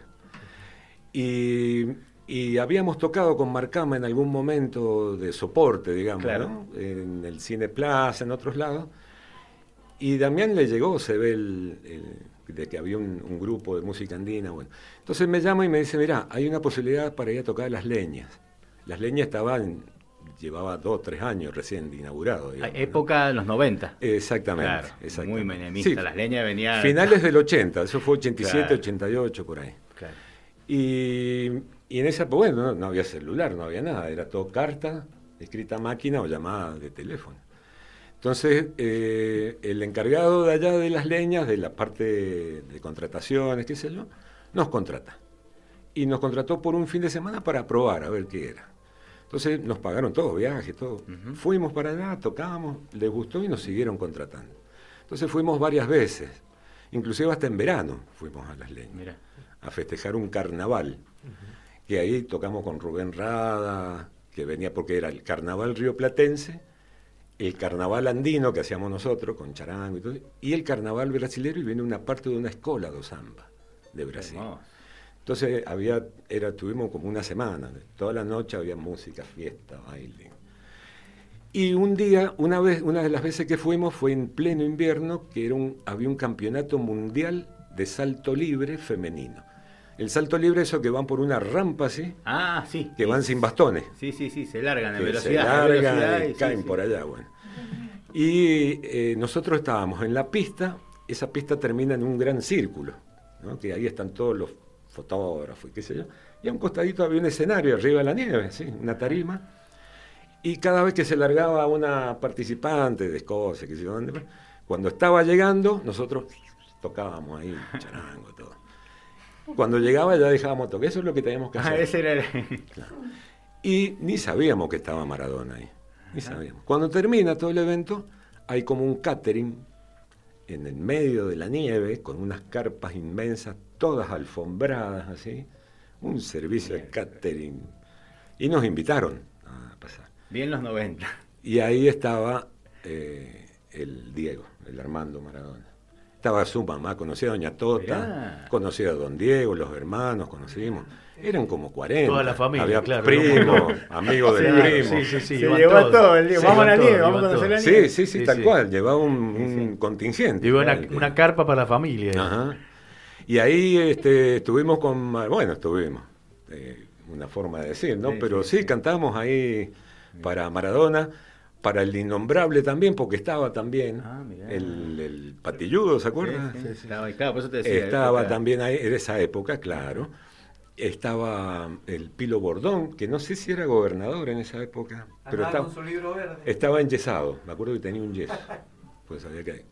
Y habíamos tocado con Marcama en algún momento de soporte, digamos, claro, ¿no? En el Cine Plaza, en otros lados. Y Damián le llegó, se ve de que había un grupo de música andina. Bueno. Entonces me llama y me dice, mirá, hay una posibilidad para ir a tocar Las Leñas. Las Leñas llevaba 2 o 3 años recién inaugurado. Digamos, época de los 90. Exactamente. Claro, muy menemista. Las Leñas venían... Finales del 80, eso fue 87, claro, 88, por ahí. Claro. Y en esa época, bueno, no había celular, no había nada, era todo carta escrita a máquina o llamada de teléfono. Entonces, el encargado de allá de las leñas, de la parte de contrataciones, qué sé yo, nos contrata. Y nos contrató por un fin de semana para probar, a ver qué era. Entonces nos pagaron todo, viaje, todo. Fuimos para allá, tocábamos, les gustó y nos siguieron contratando. Entonces fuimos varias veces, inclusive hasta en verano fuimos a las leñas, Mirá. a festejar un carnaval. Que ahí tocamos con Rubén Rada, que venía porque era el carnaval rioplatense, el carnaval andino que hacíamos nosotros con charango y todo, y el carnaval brasilero, y viene una parte de una escuela de samba de Brasil. Hermoso. Entonces tuvimos como una semana, toda la noche había música, fiesta, baile. Y un día, una de las veces que fuimos fue en pleno invierno, que había un campeonato mundial de salto libre femenino. El salto libre, eso que van por una rampa así, Ah, sí. que van sin bastones. Sí, se largan en Que velocidad. se largan velocidad y caen sí. por allá, bueno. Y nosotros estábamos en la pista, esa pista termina en un gran círculo, ¿no? Que ahí están todos los fotógrafos y qué sé yo, y a un costadito había un escenario arriba de la nieve, ¿sí? Una tarima, y cada vez que se largaba una participante de Escocia, qué sé yo dónde, cuando estaba llegando, nosotros tocábamos ahí, charango, todo. Cuando llegaba ya dejábamos tocar, eso es lo que teníamos que hacer. Ah, ese era el... Claro. Y ni sabíamos que estaba Maradona ahí, ni sabíamos. Cuando termina todo el evento, hay como un catering en el medio de la nieve, con unas carpas inmensas, todas alfombradas así, un servicio de catering. Y nos invitaron a pasar. Bien los 90. Y ahí estaba el Diego, el Armando Maradona. Estaba su mamá, conocía a Doña Tota, Mirá. conocía a Don Diego, los hermanos, conocimos. Eran como 40. Toda la familia, había claro. primos, amigos del primo. Sí, Se iban llevó a todos. todo el día. Sí, Vamos a la iban nieve, todos, vamos a iban conocer la todos. nieve. Sí, tal sí. cual. Llevaba un contingente. Digo, Claro, una carpa para la familia. Ajá. Y ahí estuvimos estuvimos, una forma de decir, ¿no? Sí, Pero sí, sí, cantamos ahí para Maradona, para el Innombrable también, porque estaba también Ah, mirá. el Patilludo, ¿se acuerdan? Sí. Estaba ahí, claro, por eso te decía. Estaba época- también ahí, en esa época, claro. Estaba el Pilo Bordón, que no sé si era gobernador en esa época, pero Andaba con su libro verde. estaba enyesado, me acuerdo que tenía un yeso, pues había que...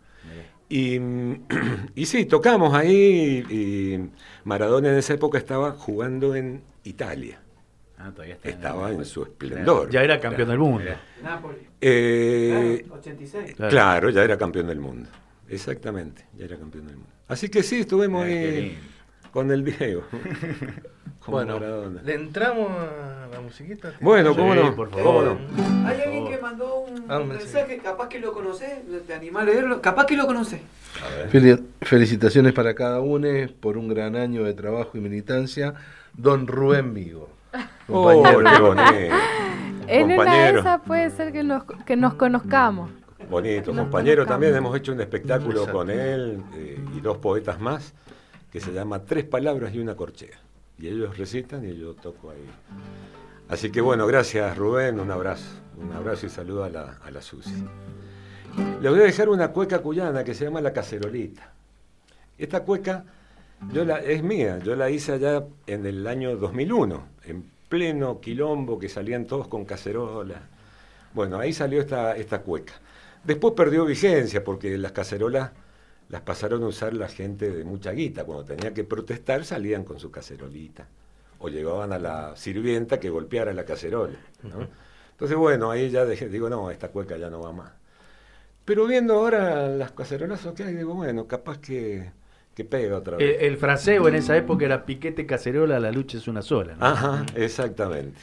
Y sí, tocamos ahí y Maradona en esa época estaba jugando en Italia, Ah, todavía está. estaba en su esplendor. Ya era campeón del mundo. Mirá. Nápoles. Claro, 86. claro, ya era campeón del mundo, exactamente, ya era campeón del mundo. Así que sí, estuvimos Mirá, qué ahí lindo. con el Diego, con Bueno, Maradona. ¿le entramos a la musiquita? Bueno, ¿cómo Sí, no? por ¿Cómo favor. no? Hay alguien que mandó un un mensaje, capaz que lo conoces, te animás a leerlo, capaz que lo conoces. Felicitaciones para cada uno por un gran año de trabajo y militancia. Don Rubén Vigo. Oh, qué bonito. En una de Compañero. esas puede ser que nos conozcamos. Bonito, Nos compañero, conozcamos. también hemos hecho un espectáculo Exacto. con él y dos poetas más que se llama 3 palabras y una corchea. Y ellos recitan y yo toco ahí. Así que bueno, gracias Rubén, un abrazo y saludo a la Susi. Le voy a dejar una cueca cuyana que se llama La Cacerolita. Esta cueca es mía, yo la hice allá en el año 2001, en pleno quilombo que salían todos con cacerolas. Bueno, ahí salió esta cueca. Después perdió vigencia porque las cacerolas las pasaron a usar la gente de mucha guita. Cuando tenía que protestar salían con su cacerolita. O llevaban a la sirvienta que golpeara la cacerola, ¿no? Entonces, bueno, ahí ya digo, no, esta cueca ya no va más. Pero viendo ahora las cacerolas, ok, digo, bueno, capaz que pega otra vez. El fraseo en esa época era piquete cacerola, la lucha es una sola, ¿no? Ajá, exactamente.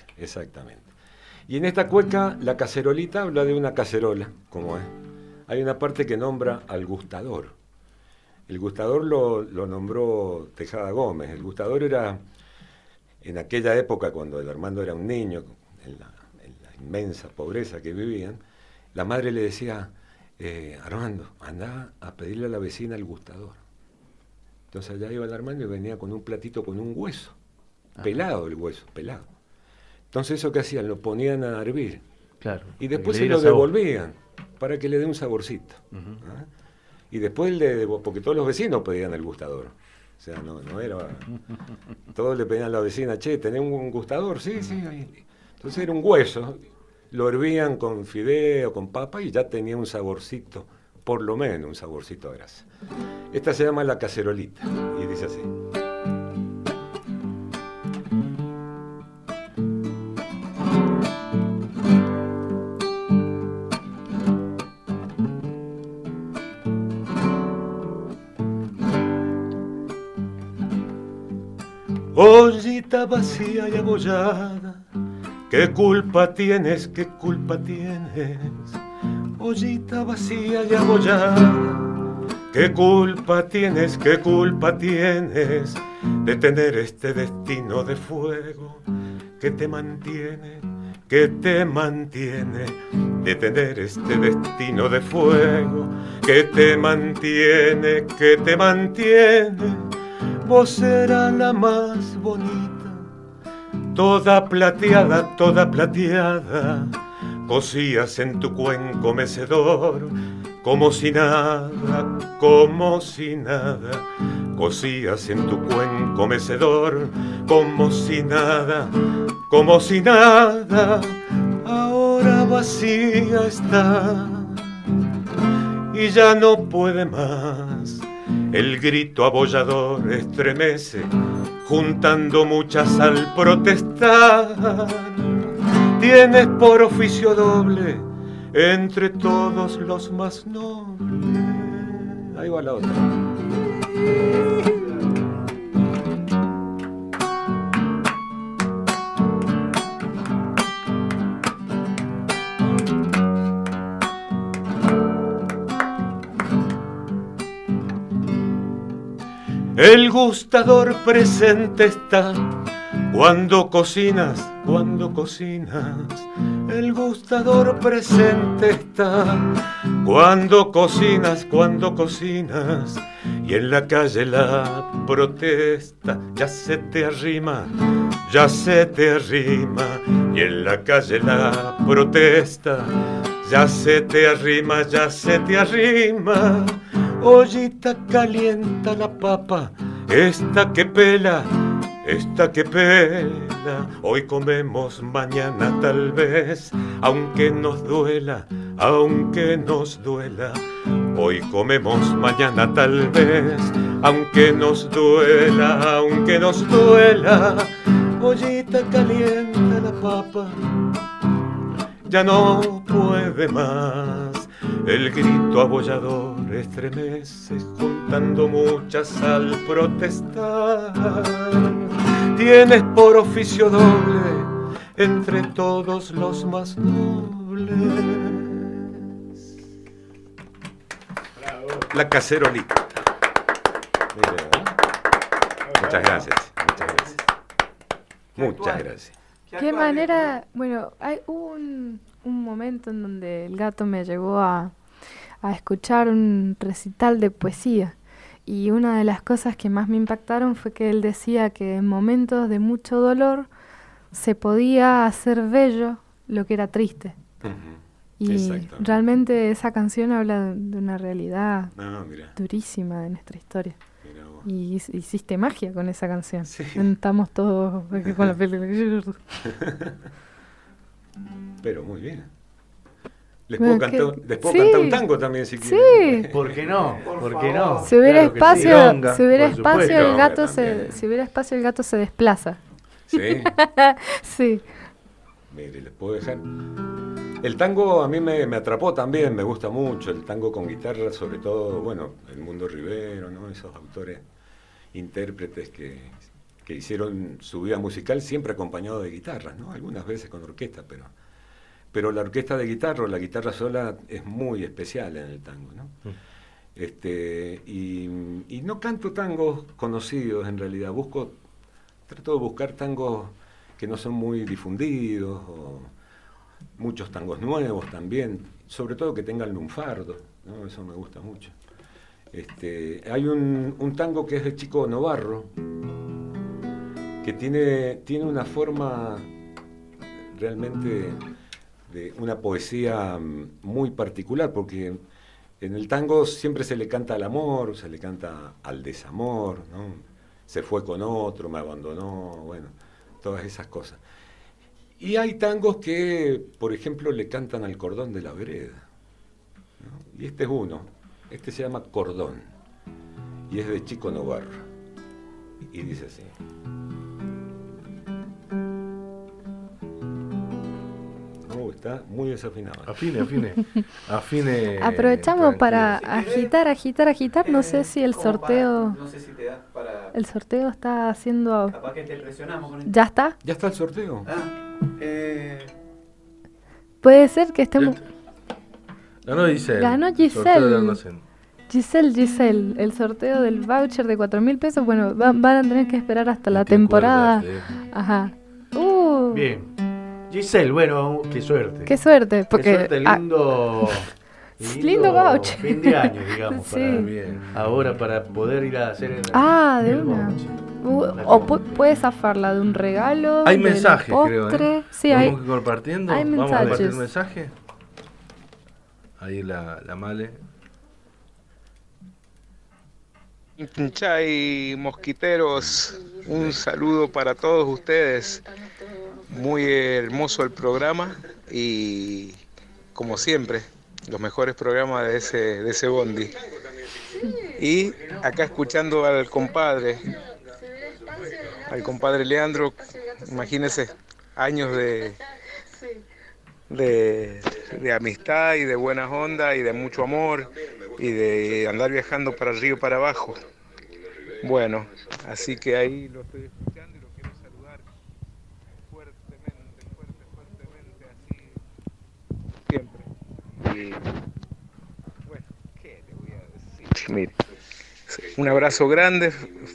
Y en esta cueca, la cacerolita habla de una cacerola, como es. Hay una parte que nombra al gustador. El gustador lo nombró Tejada Gómez. El gustador era, en aquella época, cuando el Armando era un niño, en la inmensa pobreza que vivían, la madre le decía, Armando, anda a pedirle a la vecina el gustador. Entonces allá iba el Armando y venía con un platito con un hueso, pelado el hueso, pelado. Entonces eso que hacían, lo ponían a hervir Claro. y después Para se que le lo diera sabor. devolvían para que le dé un saborcito. ¿Ah? Y después porque todos los vecinos pedían el gustador. O sea, no era... Todos le pedían a la vecina, che, ¿tenés un gustador? Sí, ahí. Entonces era un hueso lo hervían con fideo, con papa y ya tenía un saborcito, por lo menos un saborcito a grasa. Esta se llama la cacerolita y dice así. Ollita vacía y abollada, ¿qué culpa tienes, qué culpa tienes? Ollita vacía y abollada, ¿qué culpa tienes, qué culpa tienes de tener este destino de fuego que te mantiene, de tener este destino de fuego que te mantiene, Vos eras la más bonita, toda plateada, cosías en tu cuenco mecedor, como si nada, cosías en tu cuenco mecedor, como si nada, ahora vacía está, y ya no puede más. El grito abollador estremece, juntando muchas al protestar. Tienes por oficio doble entre todos los más nobles. Ahí va la otra. El gustador presente está cuando cocinas. El gustador presente está cuando cocinas. Y en la calle la protesta ya se te arrima. Y en la calle la protesta ya se te arrima. Ollita calienta la papa, esta que pela, hoy comemos, mañana tal vez, aunque nos duela, hoy comemos, mañana tal vez, aunque nos duela, ollita calienta la papa, ya no puede más. El grito abollador estremece, juntando muchas al protestar. Tienes por oficio doble entre todos los más nobles. Bravo. La cacerolita. Muchas gracias. Muchas gracias. Qué manera, bueno, hubo un momento en donde el gato me llevó a escuchar un recital de poesía y una de las cosas que más me impactaron fue que él decía que en momentos de mucho dolor se podía hacer bello lo que era triste. Y realmente esa canción habla de una realidad durísima de nuestra historia. Y hiciste magia con esa canción. Sí. Estamos todos con la película. Pero muy bien. Les puedo cantar un tango también si quieren. Sí. ¿Por qué no? Si hubiera espacio, Longa, si hubiera espacio el gato se desplaza. ¿Sí? Sí. Mire, les puedo dejar. El tango a mí me atrapó también, me gusta mucho el tango con guitarra, sobre todo, bueno, el Mundo Rivero, ¿no? Esos autores, intérpretes que hicieron su vida musical siempre acompañado de guitarras, ¿no? Algunas veces con orquesta, pero la orquesta de guitarra o la guitarra sola es muy especial en el tango, ¿no? Y no canto tangos conocidos en realidad, trato de buscar tangos que no son muy difundidos, o muchos tangos nuevos también, sobre todo que tengan lunfardo, ¿no? Eso me gusta mucho. Hay un tango que es de Chico Novarro, que tiene una forma realmente de una poesía muy particular, porque en el tango siempre se le canta al amor, se le canta al desamor, ¿no? Se fue con otro, me abandonó, bueno, todas esas cosas. Y hay tangos que, por ejemplo, le cantan al cordón de la vereda, ¿no? Y este es uno, este se llama Cordón, y es de Chico Novarro, y dice así. Está muy desafinado. Afine. Aprovechamos para tranquilo. agitar. No sé si el sorteo. No sé si te da para. El sorteo está haciendo. Capaz que te presionamos con el. ¿Ya está? ¿Ya está el sorteo? Puede ser que estemos. Ganó Giselle. Ganó Sorteo Giselle. de almacén. Giselle, el sorteo del voucher de 4.000 pesos. Bueno, van a tener que esperar hasta la temporada. Ajá. Bien. Giselle, bueno, qué suerte. Qué suerte, porque Qué suerte, lindo voucher. Fin de año, digamos, Sí. Bien. ahora para poder ir a hacer de el una. voucher. O puedes zafarla de un regalo. Hay del mensajes, postre. creo, ¿eh? Sí, hay. ¿Vamos compartiendo? hay ¿Vamos a compartir el mensajes. mensaje? Ahí la Male. Chay mosquiteros, un saludo para todos ustedes. Muy hermoso el programa y como siempre los mejores programas de ese bondi. Y acá escuchando al compadre Leandro, imagínense, años de amistad y de buenas ondas y de mucho amor y de andar viajando para arriba y para abajo. Bueno, así que ahí lo estoy escuchando y lo quiero saludar fuertemente, así siempre. Y bueno, ¿qué le voy a decir? Mire, un abrazo grande,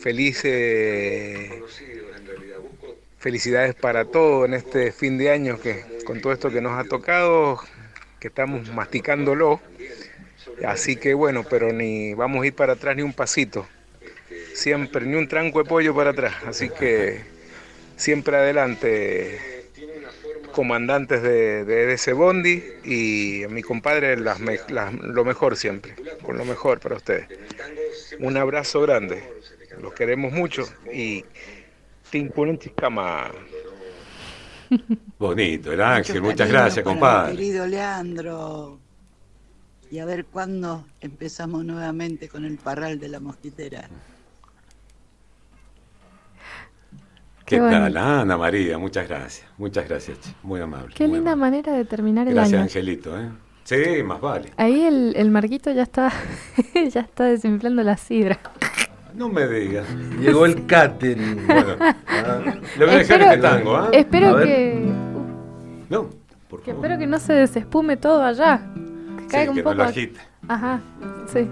felicidades para todo en este fin de año, que con todo esto que nos ha tocado, que estamos masticándolo. Así que bueno, pero ni vamos a ir para atrás ni un pasito. Siempre, ni un tranco de pollo para atrás. Así que siempre adelante, comandantes de ese bondi, y a mi compadre lo mejor siempre, con lo mejor para ustedes. Un abrazo grande, los queremos mucho y Tincunen Chiscama. Bonito, el Ángel, muchas gracias, compadre. Mi querido Leandro. Y a ver cuándo empezamos nuevamente con el parral de la mosquitera. ¿Qué Qué tal, bonito. Ana María? Muchas gracias, che. Muy amable. Qué muy linda amable. manera de terminar el Gracias, año. Angelito, ¿eh? Sí, más vale. Ahí el Marquito ya está ya está desinflando la sidra. No me digas. Llegó el catering. Bueno, le voy a dejar este tango, ¿ah? Espero A ver. que No, por favor. espero que no se desespume todo allá. Que Sí, caiga un que poco. no lo agite. Ajá, sí.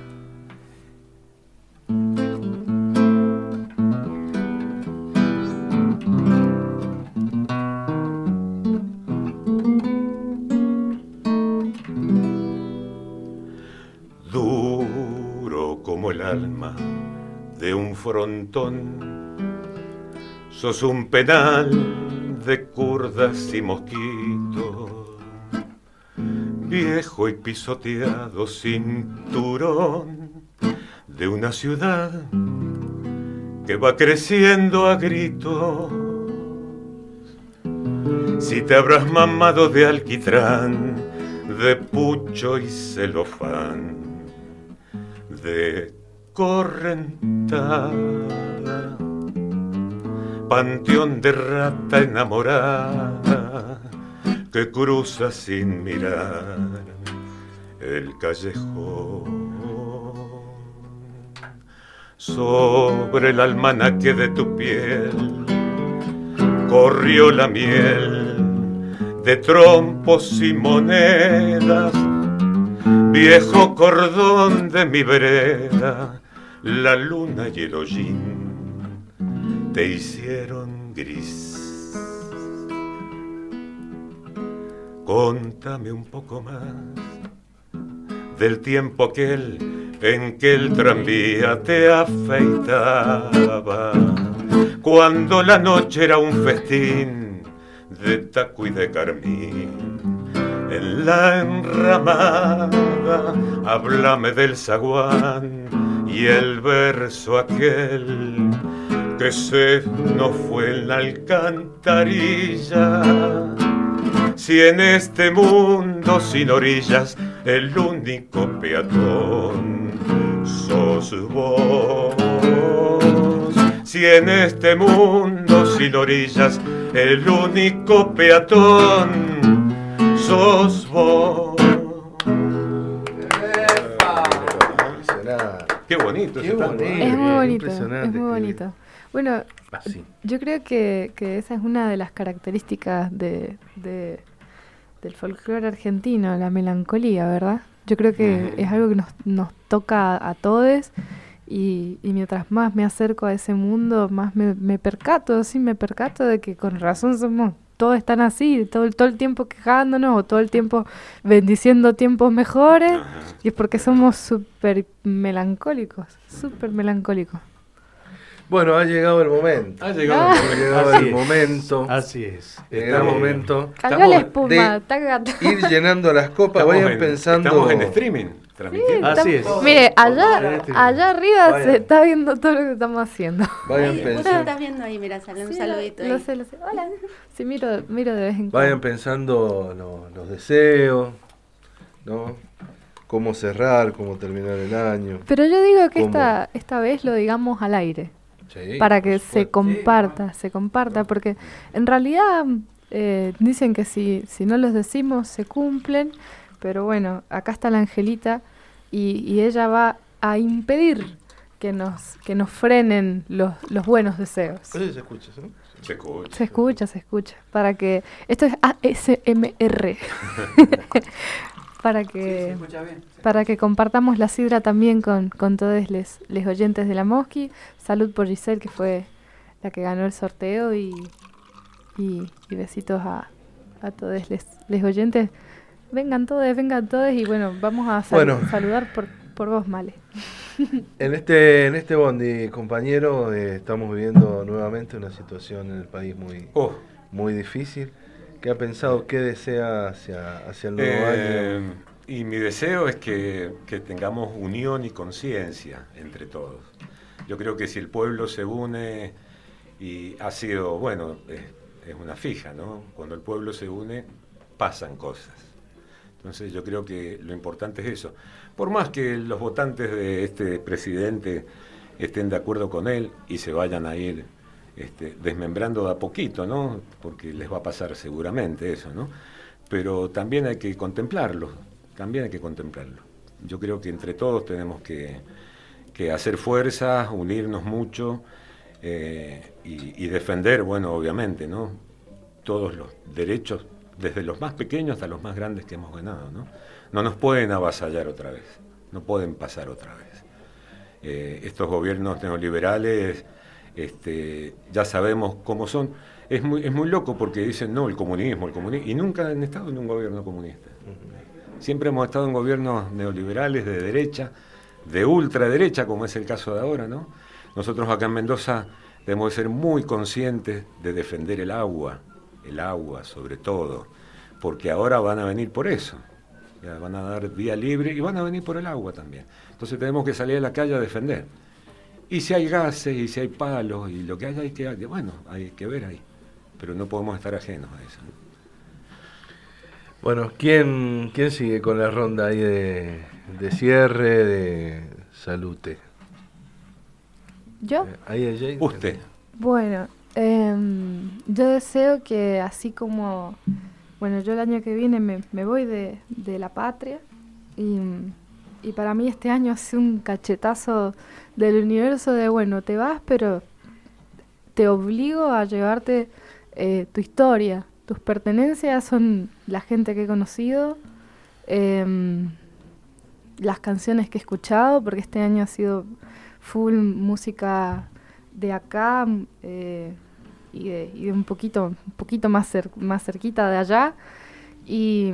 Duro como el alma de un frontón, sos un penal de curdas y mosquitos, viejo y pisoteado cinturón de una ciudad que va creciendo a gritos. Si te habrás mamado de alquitrán, de pucho y celofán, de correntada, panteón de rata enamorada que cruza sin mirar el callejón. Sobre el almanaque de tu piel corrió la miel de trompos y monedas, viejo cordón de mi vereda, la luna y el hollín te hicieron gris. Contame un poco más del tiempo aquel en que el tranvía te afeitaba, cuando la noche era un festín de taco y de carmín. En la enramada, háblame del zaguán y el verso aquel que se nos fue en la alcantarilla. Si en este mundo sin orillas el único peatón sos vos. Si en este mundo sin orillas el único peatón sos vos. Qué bonito, Qué bonito. Es muy bonito, Impresionante es muy bonito. Bueno, Así. yo creo que esa es una de las características del folclore argentino, la melancolía, ¿verdad? Yo creo que es algo que nos toca a todos y mientras más me acerco a ese mundo, más me percato de que con razón somos todos están así, todo el tiempo quejándonos o todo el tiempo bendiciendo tiempos mejores, y es porque somos súper melancólicos. Bueno, ha llegado el momento. Ha llegado Ha llegado Así el es. momento. Así es. El gran momento. Cayó la Estamos espuma, está gato. Ir llenando las copas. Vayan pensando. Estamos en streaming, transmitiendo. Así es. Mire, allá arriba Vaya. se está viendo todo lo que estamos haciendo. Vayan Ahí, vos lo pensando. estás viendo ahí, mira, sale un Sí, saludito lo ahí. sé. Hola. Sí, miro de vez en cuando. Vayan pensando los deseos, ¿no? Cómo cerrar, cómo terminar el año. Pero yo digo que ¿Cómo? esta vez lo digamos al aire, Sí, para por que se supuesto. comparta, porque en realidad dicen que si no los decimos se cumplen, pero bueno, acá está la Angelita y ella va a impedir que nos frenen los buenos deseos. Sí, se escucha, ¿no? Se escucha, para que esto es ASMR. para Sí, se que escucha bien. para que compartamos la sidra también con todos les oyentes de la Mosqui. Salud por Giselle, que fue la que ganó el sorteo, y besitos a todos les oyentes. Vengan todos, y bueno, vamos a saludar por vos, Male. En este bondi, compañero, estamos viviendo nuevamente una situación en el país muy difícil. ¿Qué ha pensado? ¿Qué desea hacia el nuevo año? Y mi deseo es que tengamos unión y conciencia entre todos. Yo creo que si el pueblo se une, y ha sido, bueno, es una fija, ¿no? Cuando el pueblo se une, pasan cosas. Entonces yo creo que lo importante es eso. Por más que los votantes de este presidente estén de acuerdo con él y se vayan a ir desmembrando de a poquito, ¿no? Porque les va a pasar seguramente eso, ¿no? Pero también hay que contemplarlo, Yo creo que entre todos tenemos que hacer fuerza, unirnos mucho y defender, bueno, obviamente, ¿no? Todos los derechos, desde los más pequeños hasta los más grandes que hemos ganado, ¿no? No nos pueden avasallar otra vez, no pueden pasar otra vez. Estos gobiernos neoliberales, ya sabemos cómo son. Es muy loco porque dicen, no, el comunismo, y nunca han estado en un gobierno comunista. Siempre hemos estado en gobiernos neoliberales de derecha, de ultraderecha, como es el caso de ahora, ¿no? Nosotros acá en Mendoza debemos ser muy conscientes de defender el agua sobre todo, porque ahora van a venir por eso. Ya van a dar vía libre y van a venir por el agua también. Entonces tenemos que salir a la calle a defender. Y si hay gases, y si hay palos, y lo que haya, hay que ver ahí. Pero no podemos estar ajenos a eso, ¿no? Bueno, ¿quién sigue con la ronda ahí de cierre, de salute? ¿Yo? Ahí es Jane. Usted. Bueno, yo deseo que así como, bueno, yo el año que viene me voy de la patria, y para mí este año hace un cachetazo del universo de, bueno, te vas, pero te obligo a llevarte tu historia. Tus pertenencias son la gente que he conocido, las canciones que he escuchado, porque este año ha sido full música de acá y de un poquito más cerquita de allá, y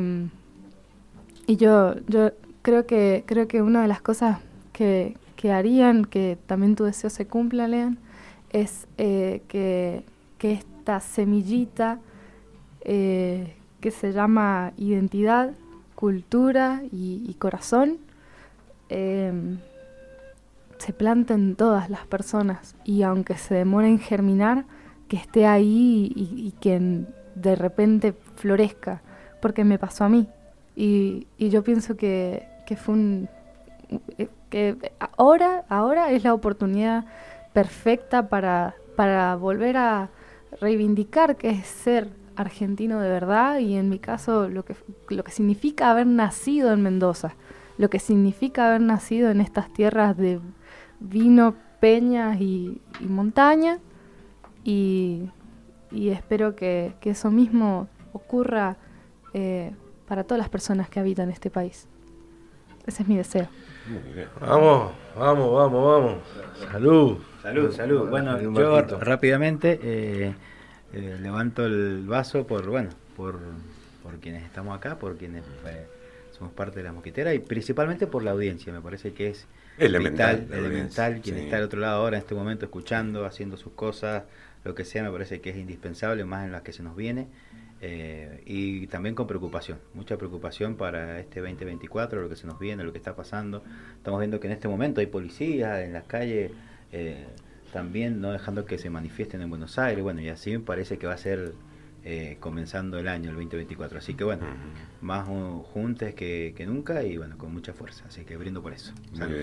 yo creo que una de las cosas que harían que también tu deseo se cumpla, Lean, es que esta semillita que se llama identidad, cultura y corazón se plante en todas las personas y aunque se demore en germinar, que esté ahí y que de repente florezca, porque me pasó a mí. Y yo pienso que fue que ahora es la oportunidad perfecta para volver a reivindicar que es ser argentino de verdad, y en mi caso lo que significa haber nacido en Mendoza, lo que significa haber nacido en estas tierras de vino, peñas y montaña, y espero que eso mismo ocurra para todas las personas que habitan este país. Ese es mi deseo. Muy bien. Vamos. Salud. Bueno, yo rápidamente levanto el vaso por quienes estamos acá, por quienes somos parte de la mosquitera, y principalmente por la audiencia. Me parece que es elemental quien está al otro lado ahora en este momento escuchando, haciendo sus cosas, lo que sea. Me parece que es indispensable, más en las que se nos viene, y también con preocupación, mucha preocupación para este 2024, lo que se nos viene, lo que está pasando. Estamos viendo que en este momento hay policías en las calles, también no dejando que se manifiesten en Buenos Aires. Bueno, y así me parece que va a ser comenzando el año, el 2024. Así que bueno, más juntos que nunca, y bueno, con mucha fuerza. Así que brindo por eso.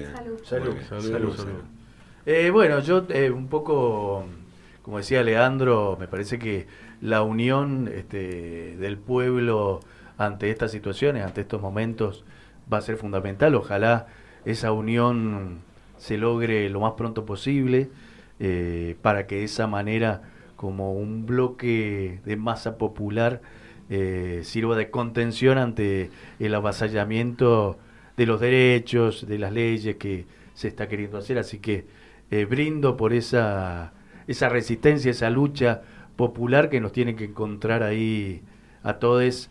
Salud. Bueno, yo un poco, como decía Leandro, me parece que la unión del pueblo ante estas situaciones, ante estos momentos, va a ser fundamental. Ojalá esa unión se logre lo más pronto posible, para que de esa manera, como un bloque de masa popular, sirva de contención ante el avasallamiento de los derechos, de las leyes que se está queriendo hacer. Así que brindo por esa resistencia, esa lucha popular que nos tiene que encontrar ahí a todos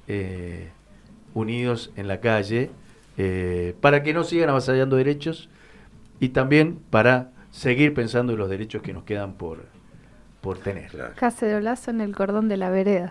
unidos en la calle, para que no sigan avasallando derechos, y también para seguir pensando en los derechos que nos quedan por tener. Claro. Cacerolazo en el cordón de la vereda.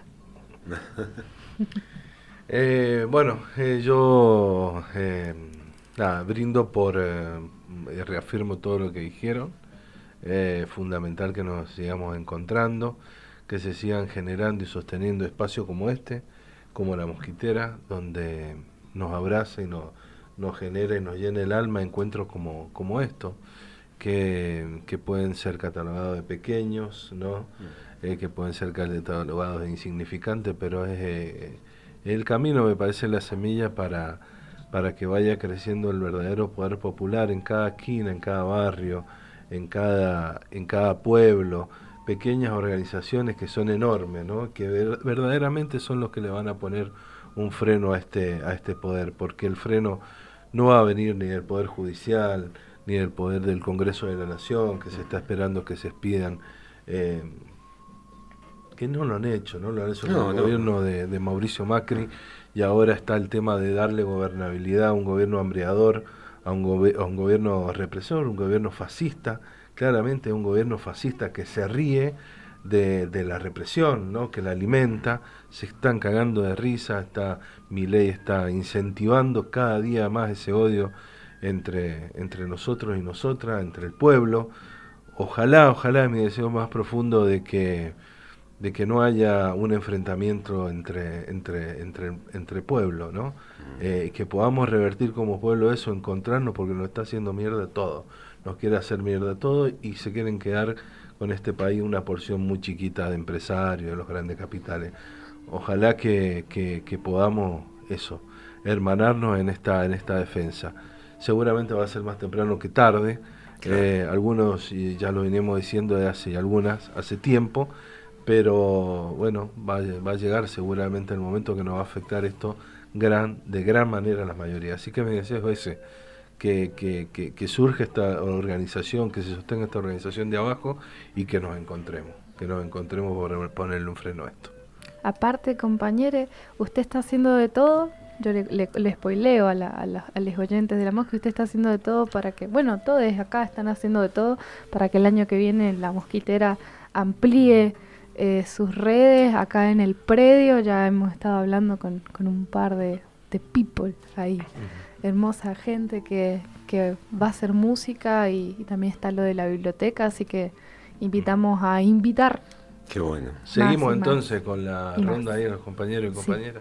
Yo brindo por, reafirmo todo lo que dijeron. Fundamental que nos sigamos encontrando, que se sigan generando y sosteniendo espacios como este, como la Mosquitera, donde nos abraza y nos genera y nos llena el alma encuentros como estos, que pueden ser catalogados de pequeños, ¿no? Que pueden ser catalogados de insignificantes, pero es el camino, me parece, la semilla para que vaya creciendo el verdadero poder popular en cada esquina, en cada barrio, en cada pueblo. Pequeñas organizaciones que son enormes, ¿no? Que verdaderamente son los que le van a poner un freno a este poder, porque el freno no va a venir ni del Poder Judicial, ni del poder del Congreso de la Nación, que se está esperando que se expidan, que no lo han hecho con el gobierno de Mauricio Macri, y ahora está el tema de darle gobernabilidad a un gobierno hambriador, a un gobierno represor, un gobierno fascista, claramente un gobierno fascista que se ríe de la represión, ¿no? Que la alimenta. Se están cagando de risa, Milei está incentivando cada día más ese odio entre nosotros y nosotras, entre el pueblo. Ojalá mi deseo más profundo de que no haya un enfrentamiento entre pueblo, ¿no? Que podamos revertir como pueblo eso, encontrarnos, porque nos está haciendo mierda todo, nos quiere hacer mierda todo, y se quieren quedar con este país una porción muy chiquita de empresarios, de los grandes capitales. Ojalá que podamos eso, hermanarnos en esta defensa. Seguramente va a ser más temprano que tarde. Claro. Algunos, y ya lo venimos diciendo hace tiempo, pero bueno, va a llegar seguramente el momento que nos va a afectar esto de gran manera a la mayoría. Así que mi deseo es ese, que surja esta organización, que se sostenga esta organización de abajo, y que nos encontremos por ponerle un freno a esto. Aparte, compañeros, usted está haciendo de todo. Yo le spoileo a los oyentes de La Mosca, usted está haciendo de todo para que, bueno, todos acá están haciendo de todo para que el año que viene La Mosquitera amplíe sus redes acá en el predio. Ya hemos estado hablando con un par de people ahí. hermosa gente que va a hacer música y también está lo de la biblioteca, así que invitamos a invitar. Qué bueno. Seguimos Más y entonces más. con la Y ronda más. ahí de los compañeros y Sí. compañeras.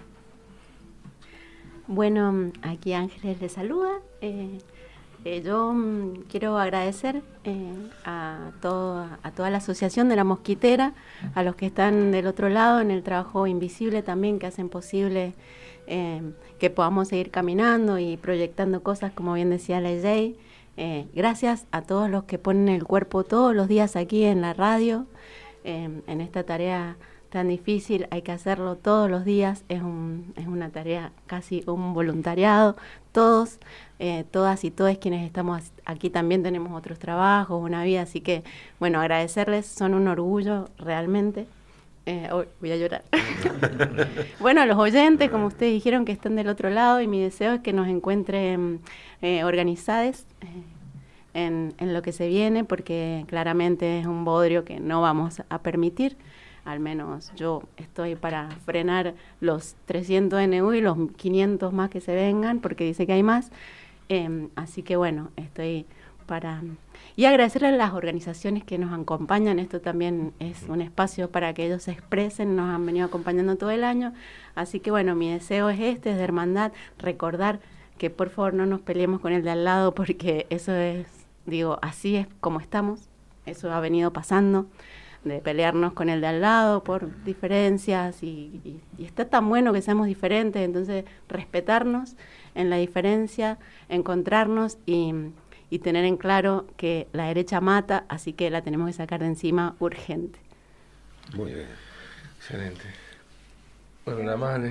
Bueno, aquí Ángeles les saluda. Yo quiero agradecer a toda la asociación de La Mosquitera, a los que están del otro lado en el trabajo invisible también, que hacen posible que podamos seguir caminando y proyectando cosas, como bien decía la Jay. Gracias a todos los que ponen el cuerpo todos los días aquí en la radio, en esta tarea tan difícil. Hay que hacerlo todos los días, es una tarea casi un voluntariado. Todos, todas y todos quienes estamos aquí también tenemos otros trabajos, una vida, así que bueno, agradecerles, son un orgullo realmente. Voy a llorar. Bueno, los oyentes, como ustedes dijeron, que están del otro lado, y mi deseo es que nos encuentren organizados en lo que se viene, porque claramente es un bodrio que no vamos a permitir. Al menos yo estoy para frenar los 300 NU y los 500 más que se vengan, porque dice que hay más. Así que bueno, estoy para... Y agradecerle a las organizaciones que nos acompañan. Esto también es un espacio para que ellos se expresen, nos han venido acompañando todo el año. Así que bueno, mi deseo es de hermandad, recordar que por favor no nos peleemos con el de al lado, porque eso es, digo, así es como estamos, eso ha venido pasando, de pelearnos con el de al lado por diferencias, y está tan bueno que seamos diferentes, entonces respetarnos en la diferencia, encontrarnos y tener en claro que la derecha mata, así que la tenemos que sacar de encima urgente. Muy bien. Excelente. Bueno, la Male,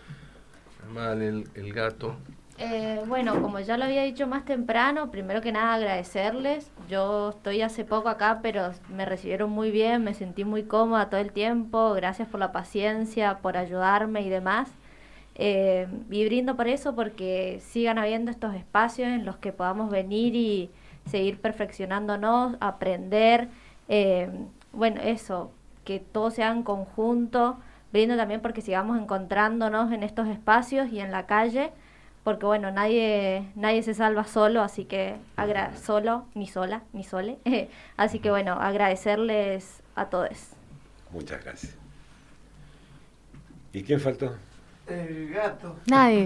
el gato. Bueno, como ya lo había dicho más temprano, primero que nada agradecerles. Yo estoy hace poco acá, pero me recibieron muy bien, me sentí muy cómoda todo el tiempo. Gracias por la paciencia, por ayudarme y demás. Y brindo por eso, porque sigan habiendo estos espacios en los que podamos venir y seguir perfeccionándonos, aprender. Bueno, eso, que todo sea en conjunto. Brindo también porque sigamos encontrándonos en estos espacios y en la calle, porque bueno, nadie se salva solo, así que solo, ni sola, ni sole. Así que bueno, agradecerles a todos. Muchas gracias. ¿Y quién faltó? El gato. Nadie.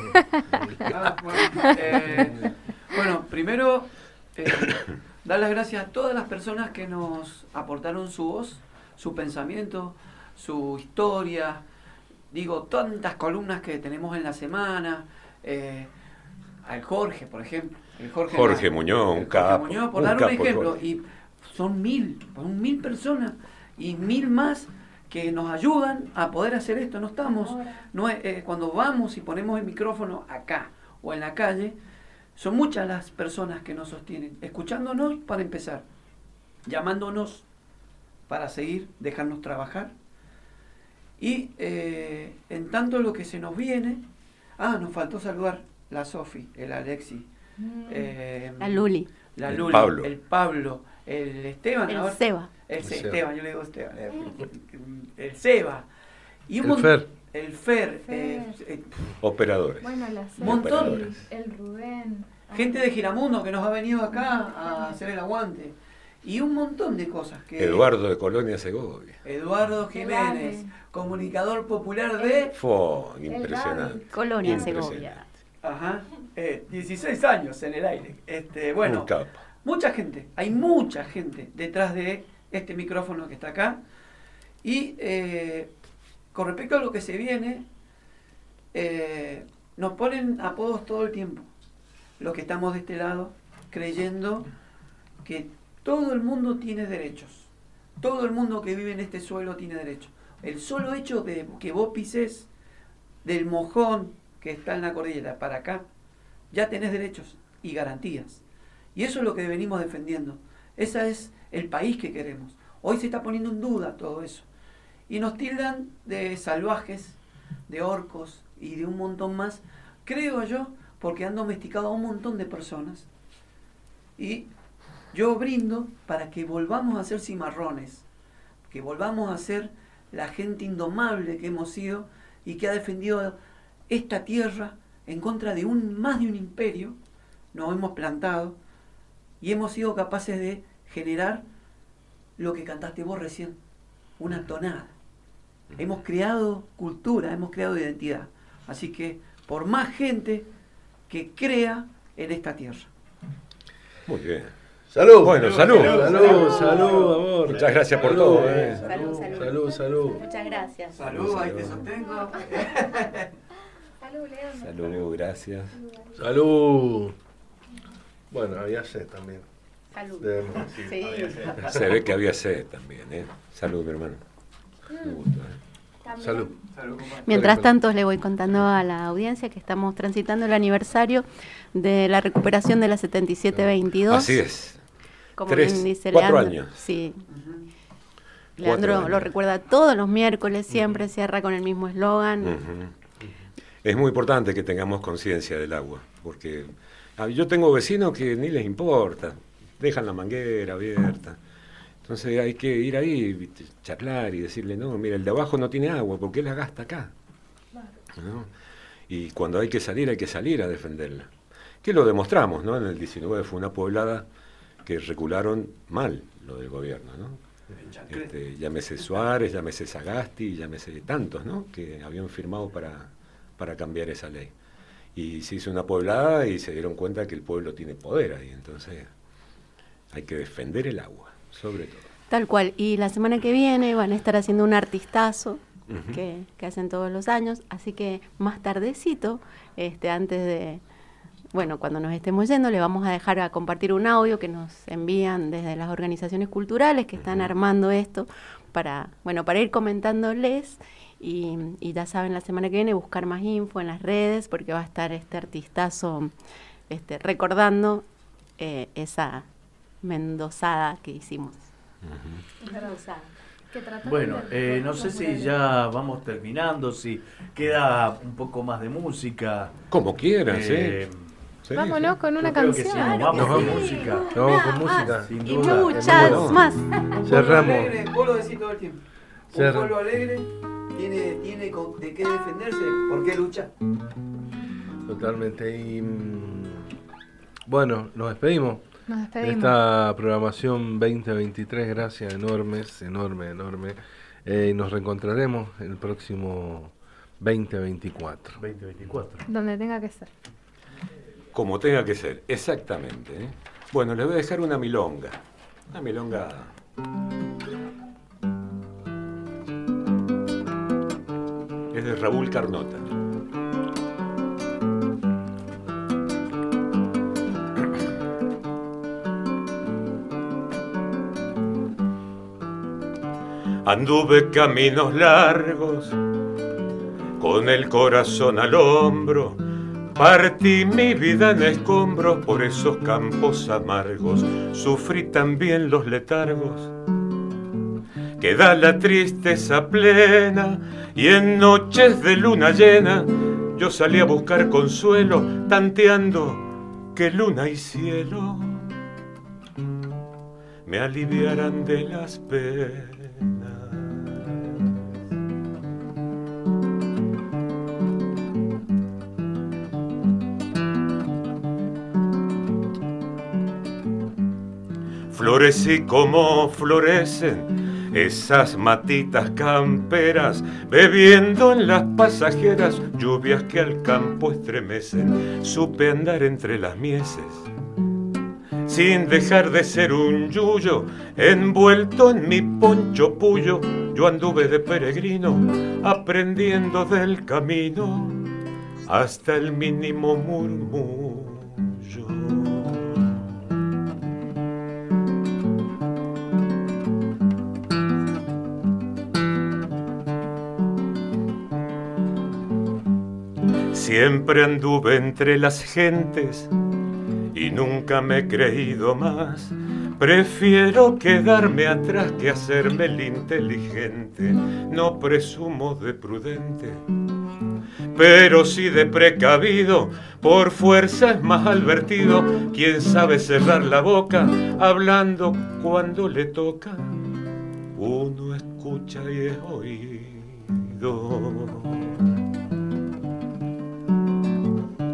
Bueno, primero dar las gracias a todas las personas que nos aportaron su voz, su pensamiento, su historia. Digo, tantas columnas que tenemos en la semana. Al Jorge, por ejemplo. El Jorge Muñoz, un capo. Muñoz, por dar un ejemplo. Jorge. Y son 1000 personas y 1000 más que nos ayudan a poder hacer esto. No estamos, cuando vamos y ponemos el micrófono acá o en la calle, son muchas las personas que nos sostienen, escuchándonos para empezar, llamándonos para seguir, dejarnos trabajar. Y en tanto lo que se nos viene, nos faltó saludar la Sofi, el Alexi, La Luli, el Pablo, el Esteban, el Seba. Esteban, yo le digo Esteban. El Seba. Y el Fer. Operadores. Bueno, la montón. el Rubén. Gente de Giramundo que nos ha venido acá a hacer el aguante. Y un montón de cosas. Eduardo de Colonia Segovia. Eduardo Jiménez, comunicador popular de... Impresionante. Colonia Segovia. Ajá. 16 años en el aire. Bueno, mucha gente. Hay mucha gente detrás de este micrófono que está acá. Y con respecto a lo que se viene, nos ponen apodos todo el tiempo. Los que estamos de este lado, creyendo que todo el mundo tiene derechos. Todo el mundo que vive en este suelo tiene derechos. El solo hecho de que vos pises del mojón que está en la cordillera para acá, ya tenés derechos y garantías. Y eso es lo que venimos defendiendo. Ese es el país que queremos. Hoy se está poniendo en duda todo eso. Y nos tildan de salvajes, de orcos y de un montón más, creo yo, porque han domesticado a un montón de personas. Y yo brindo para que volvamos a ser cimarrones, que volvamos a ser la gente indomable que hemos sido y que ha defendido esta tierra en contra de más de un imperio, nos hemos plantado y hemos sido capaces de generar lo que cantaste vos recién, una tonada. Hemos creado cultura, hemos creado identidad. Así que por más gente que crea en esta tierra. Muy bien. ¡Salud! Bueno, salud. Salud, amor. Muchas gracias por todo. Salud. Muchas gracias. Salud, ahí te sostengo. Salud, Leandro. Salud, gracias. Salud. Bueno, había sed también. Salud. Debemos decir. Sí. Había sed. Se ve que había sed también, ¿eh? Salud, mi hermano. Un gusto, Salud. Mientras tanto, le voy contando a la audiencia que estamos transitando el aniversario de la recuperación de la 7722. Así es. Como bien dice 4 Leandro. años. Sí. 4 Leandro años. lo recuerda todos los miércoles, siempre cierra con el mismo eslogan. Es muy importante que tengamos conciencia del agua, porque yo tengo vecinos que ni les importa, dejan la manguera abierta. Entonces hay que ir ahí, ¿viste? Charlar y decirle, no, mira, el de abajo no tiene agua, ¿por qué la gasta acá? ¿No? Y cuando hay que salir a defenderla. Que lo demostramos, ¿no? En el 19 fue una poblada que regularon mal lo del gobierno, ¿no? Llámese Suárez, llámese Sagasti, llámese tantos, ¿no? Que habían firmado para cambiar esa ley. Y se hizo una poblada y se dieron cuenta que el pueblo tiene poder ahí, entonces hay que defender el agua, sobre todo. Tal cual. Y la semana que viene van a estar haciendo un artistazo que hacen todos los años, así que más tardecito, antes de, bueno, cuando nos estemos yendo, le vamos a dejar a compartir un audio que nos envían desde las organizaciones culturales que están armando esto para ir comentándoles. Y ya saben, la semana que viene buscar más info en las redes porque va a estar este artistazo recordando esa mendozada que hicimos. Mendozada. Bueno, no sé si ya vamos terminando, si queda un poco más de música. Como quieras, Sí, vámonos con una canción. Sí, vamos con música. Vamos con música. Sin Y duda. muchas más. Cerramos. Vos lo decís todo el tiempo. Un pueblo alegre tiene de qué defenderse, por qué luchar. Totalmente. Y bueno, nos despedimos. Nos despedimos. Esta programación 2023, gracias, enorme. Y nos reencontraremos el próximo 2024. 2024. Donde tenga que ser. Como tenga que ser, exactamente. Bueno, les voy a dejar una milonga. Una milonga. Es de Raúl Carnota. Anduve caminos largos, con el corazón al hombro, partí mi vida en escombros por esos campos amargos, sufrí también los letargos, que da la tristeza plena, y en noches de luna llena, yo salí a buscar consuelo, tanteando que luna y cielo me aliviaran de las penas. Florecí como florecen esas matitas camperas, bebiendo en las pasajeras lluvias que al campo estremecen. Supe andar entre las mieses, sin dejar de ser un yuyo, envuelto en mi poncho puyo. Yo anduve de peregrino, aprendiendo del camino, hasta el mínimo murmullo. Siempre anduve entre las gentes y nunca me he creído más. Prefiero quedarme atrás que hacerme el inteligente. No presumo de prudente, pero sí de precavido. Por fuerza es más advertido quien sabe cerrar la boca, hablando cuando le toca. Uno escucha y es oído.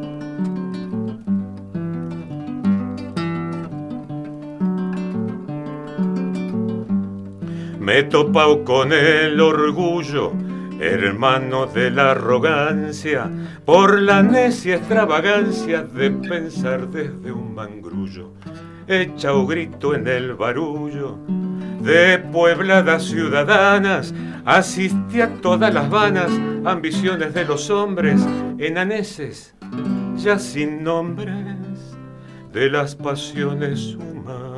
me he topado con el orgullo, hermano de la arrogancia, por la necia extravagancia de pensar desde un mangrullo. Echao grito en el barullo de puebladas ciudadanas, asistí a todas las vanas ambiciones de los hombres, enaneses ya sin nombres de las pasiones humanas.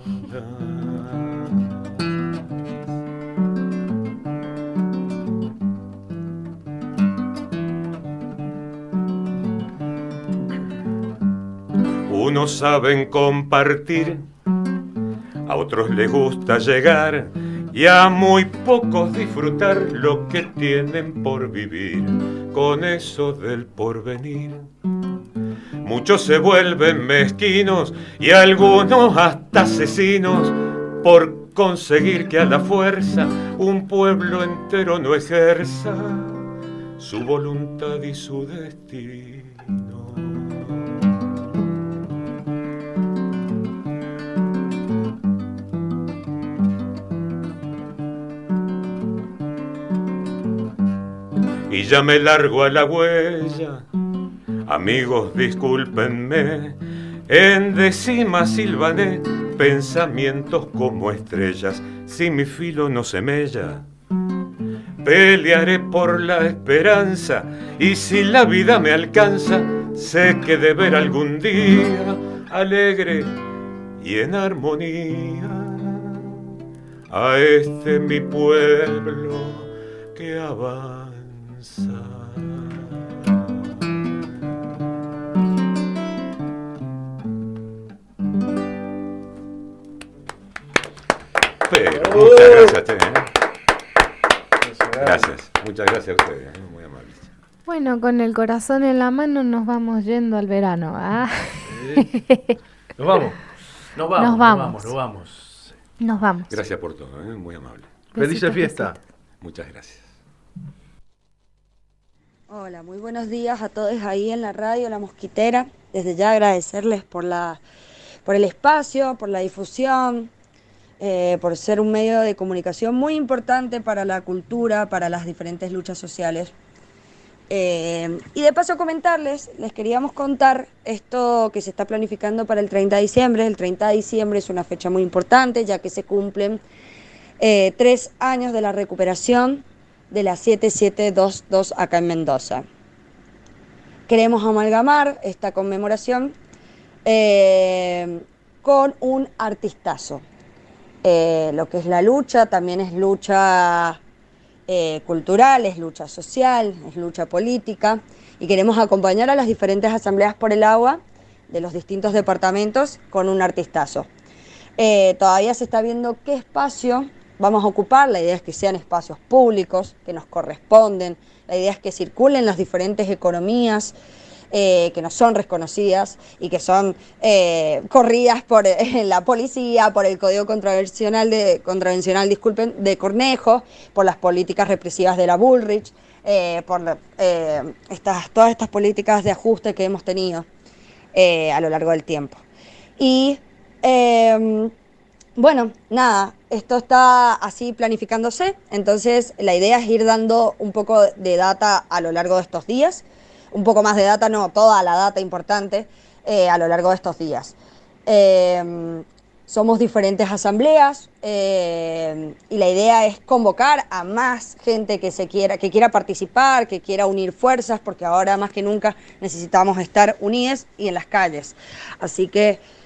Unos saben compartir, a otros les gusta llegar y a muy pocos disfrutar lo que tienen por vivir. Con eso del porvenir, muchos se vuelven mezquinos y algunos hasta asesinos por conseguir que a la fuerza un pueblo entero no ejerza su voluntad y su destino. Y ya me largo a la huella, amigos discúlpenme, en decima silbané pensamientos como estrellas, si mi filo no se mella, pelearé por la esperanza, y si la vida me alcanza, sé que de ver algún día, alegre y en armonía, a este mi pueblo que avanza. Pero, muchas gracias a ustedes. Gracias, muchas gracias a ustedes, muy amables. Bueno, con el corazón en la mano nos vamos yendo al verano. ¿Ah? Nos vamos. Nos vamos. Gracias por todo, muy amable. Feliz fiesta. Muchas gracias. Hola, muy buenos días a todos ahí en la radio La Mosquitera. Desde ya agradecerles por el espacio, por la difusión, por ser un medio de comunicación muy importante para la cultura, para las diferentes luchas sociales. Y de paso comentarles, les queríamos contar esto que se está planificando para el 30 de diciembre. El 30 de diciembre es una fecha muy importante, ya que se cumplen 3 años de la recuperación de la 7722 acá en Mendoza. Queremos amalgamar esta conmemoración con un artistazo. Lo que es la lucha también es lucha cultural, es lucha social, es lucha política, y queremos acompañar a las diferentes asambleas por el agua de los distintos departamentos con un artistazo. Todavía se está viendo qué espacio vamos a ocupar. La idea es que sean espacios públicos, que nos corresponden. La idea es que circulen las diferentes economías que no son reconocidas y que son corridas por la policía, por el Código Contravencional de Cornejo, por las políticas represivas de la Bullrich, por todas estas políticas de ajuste que hemos tenido a lo largo del tiempo. Y bueno, nada, esto está así planificándose, entonces la idea es ir dando un poco de data a lo largo de estos días, un poco más de data, no, toda la data importante a lo largo de estos días. Somos diferentes asambleas y la idea es convocar a más gente que quiera participar, que quiera unir fuerzas, porque ahora más que nunca necesitamos estar unidas y en las calles. Así que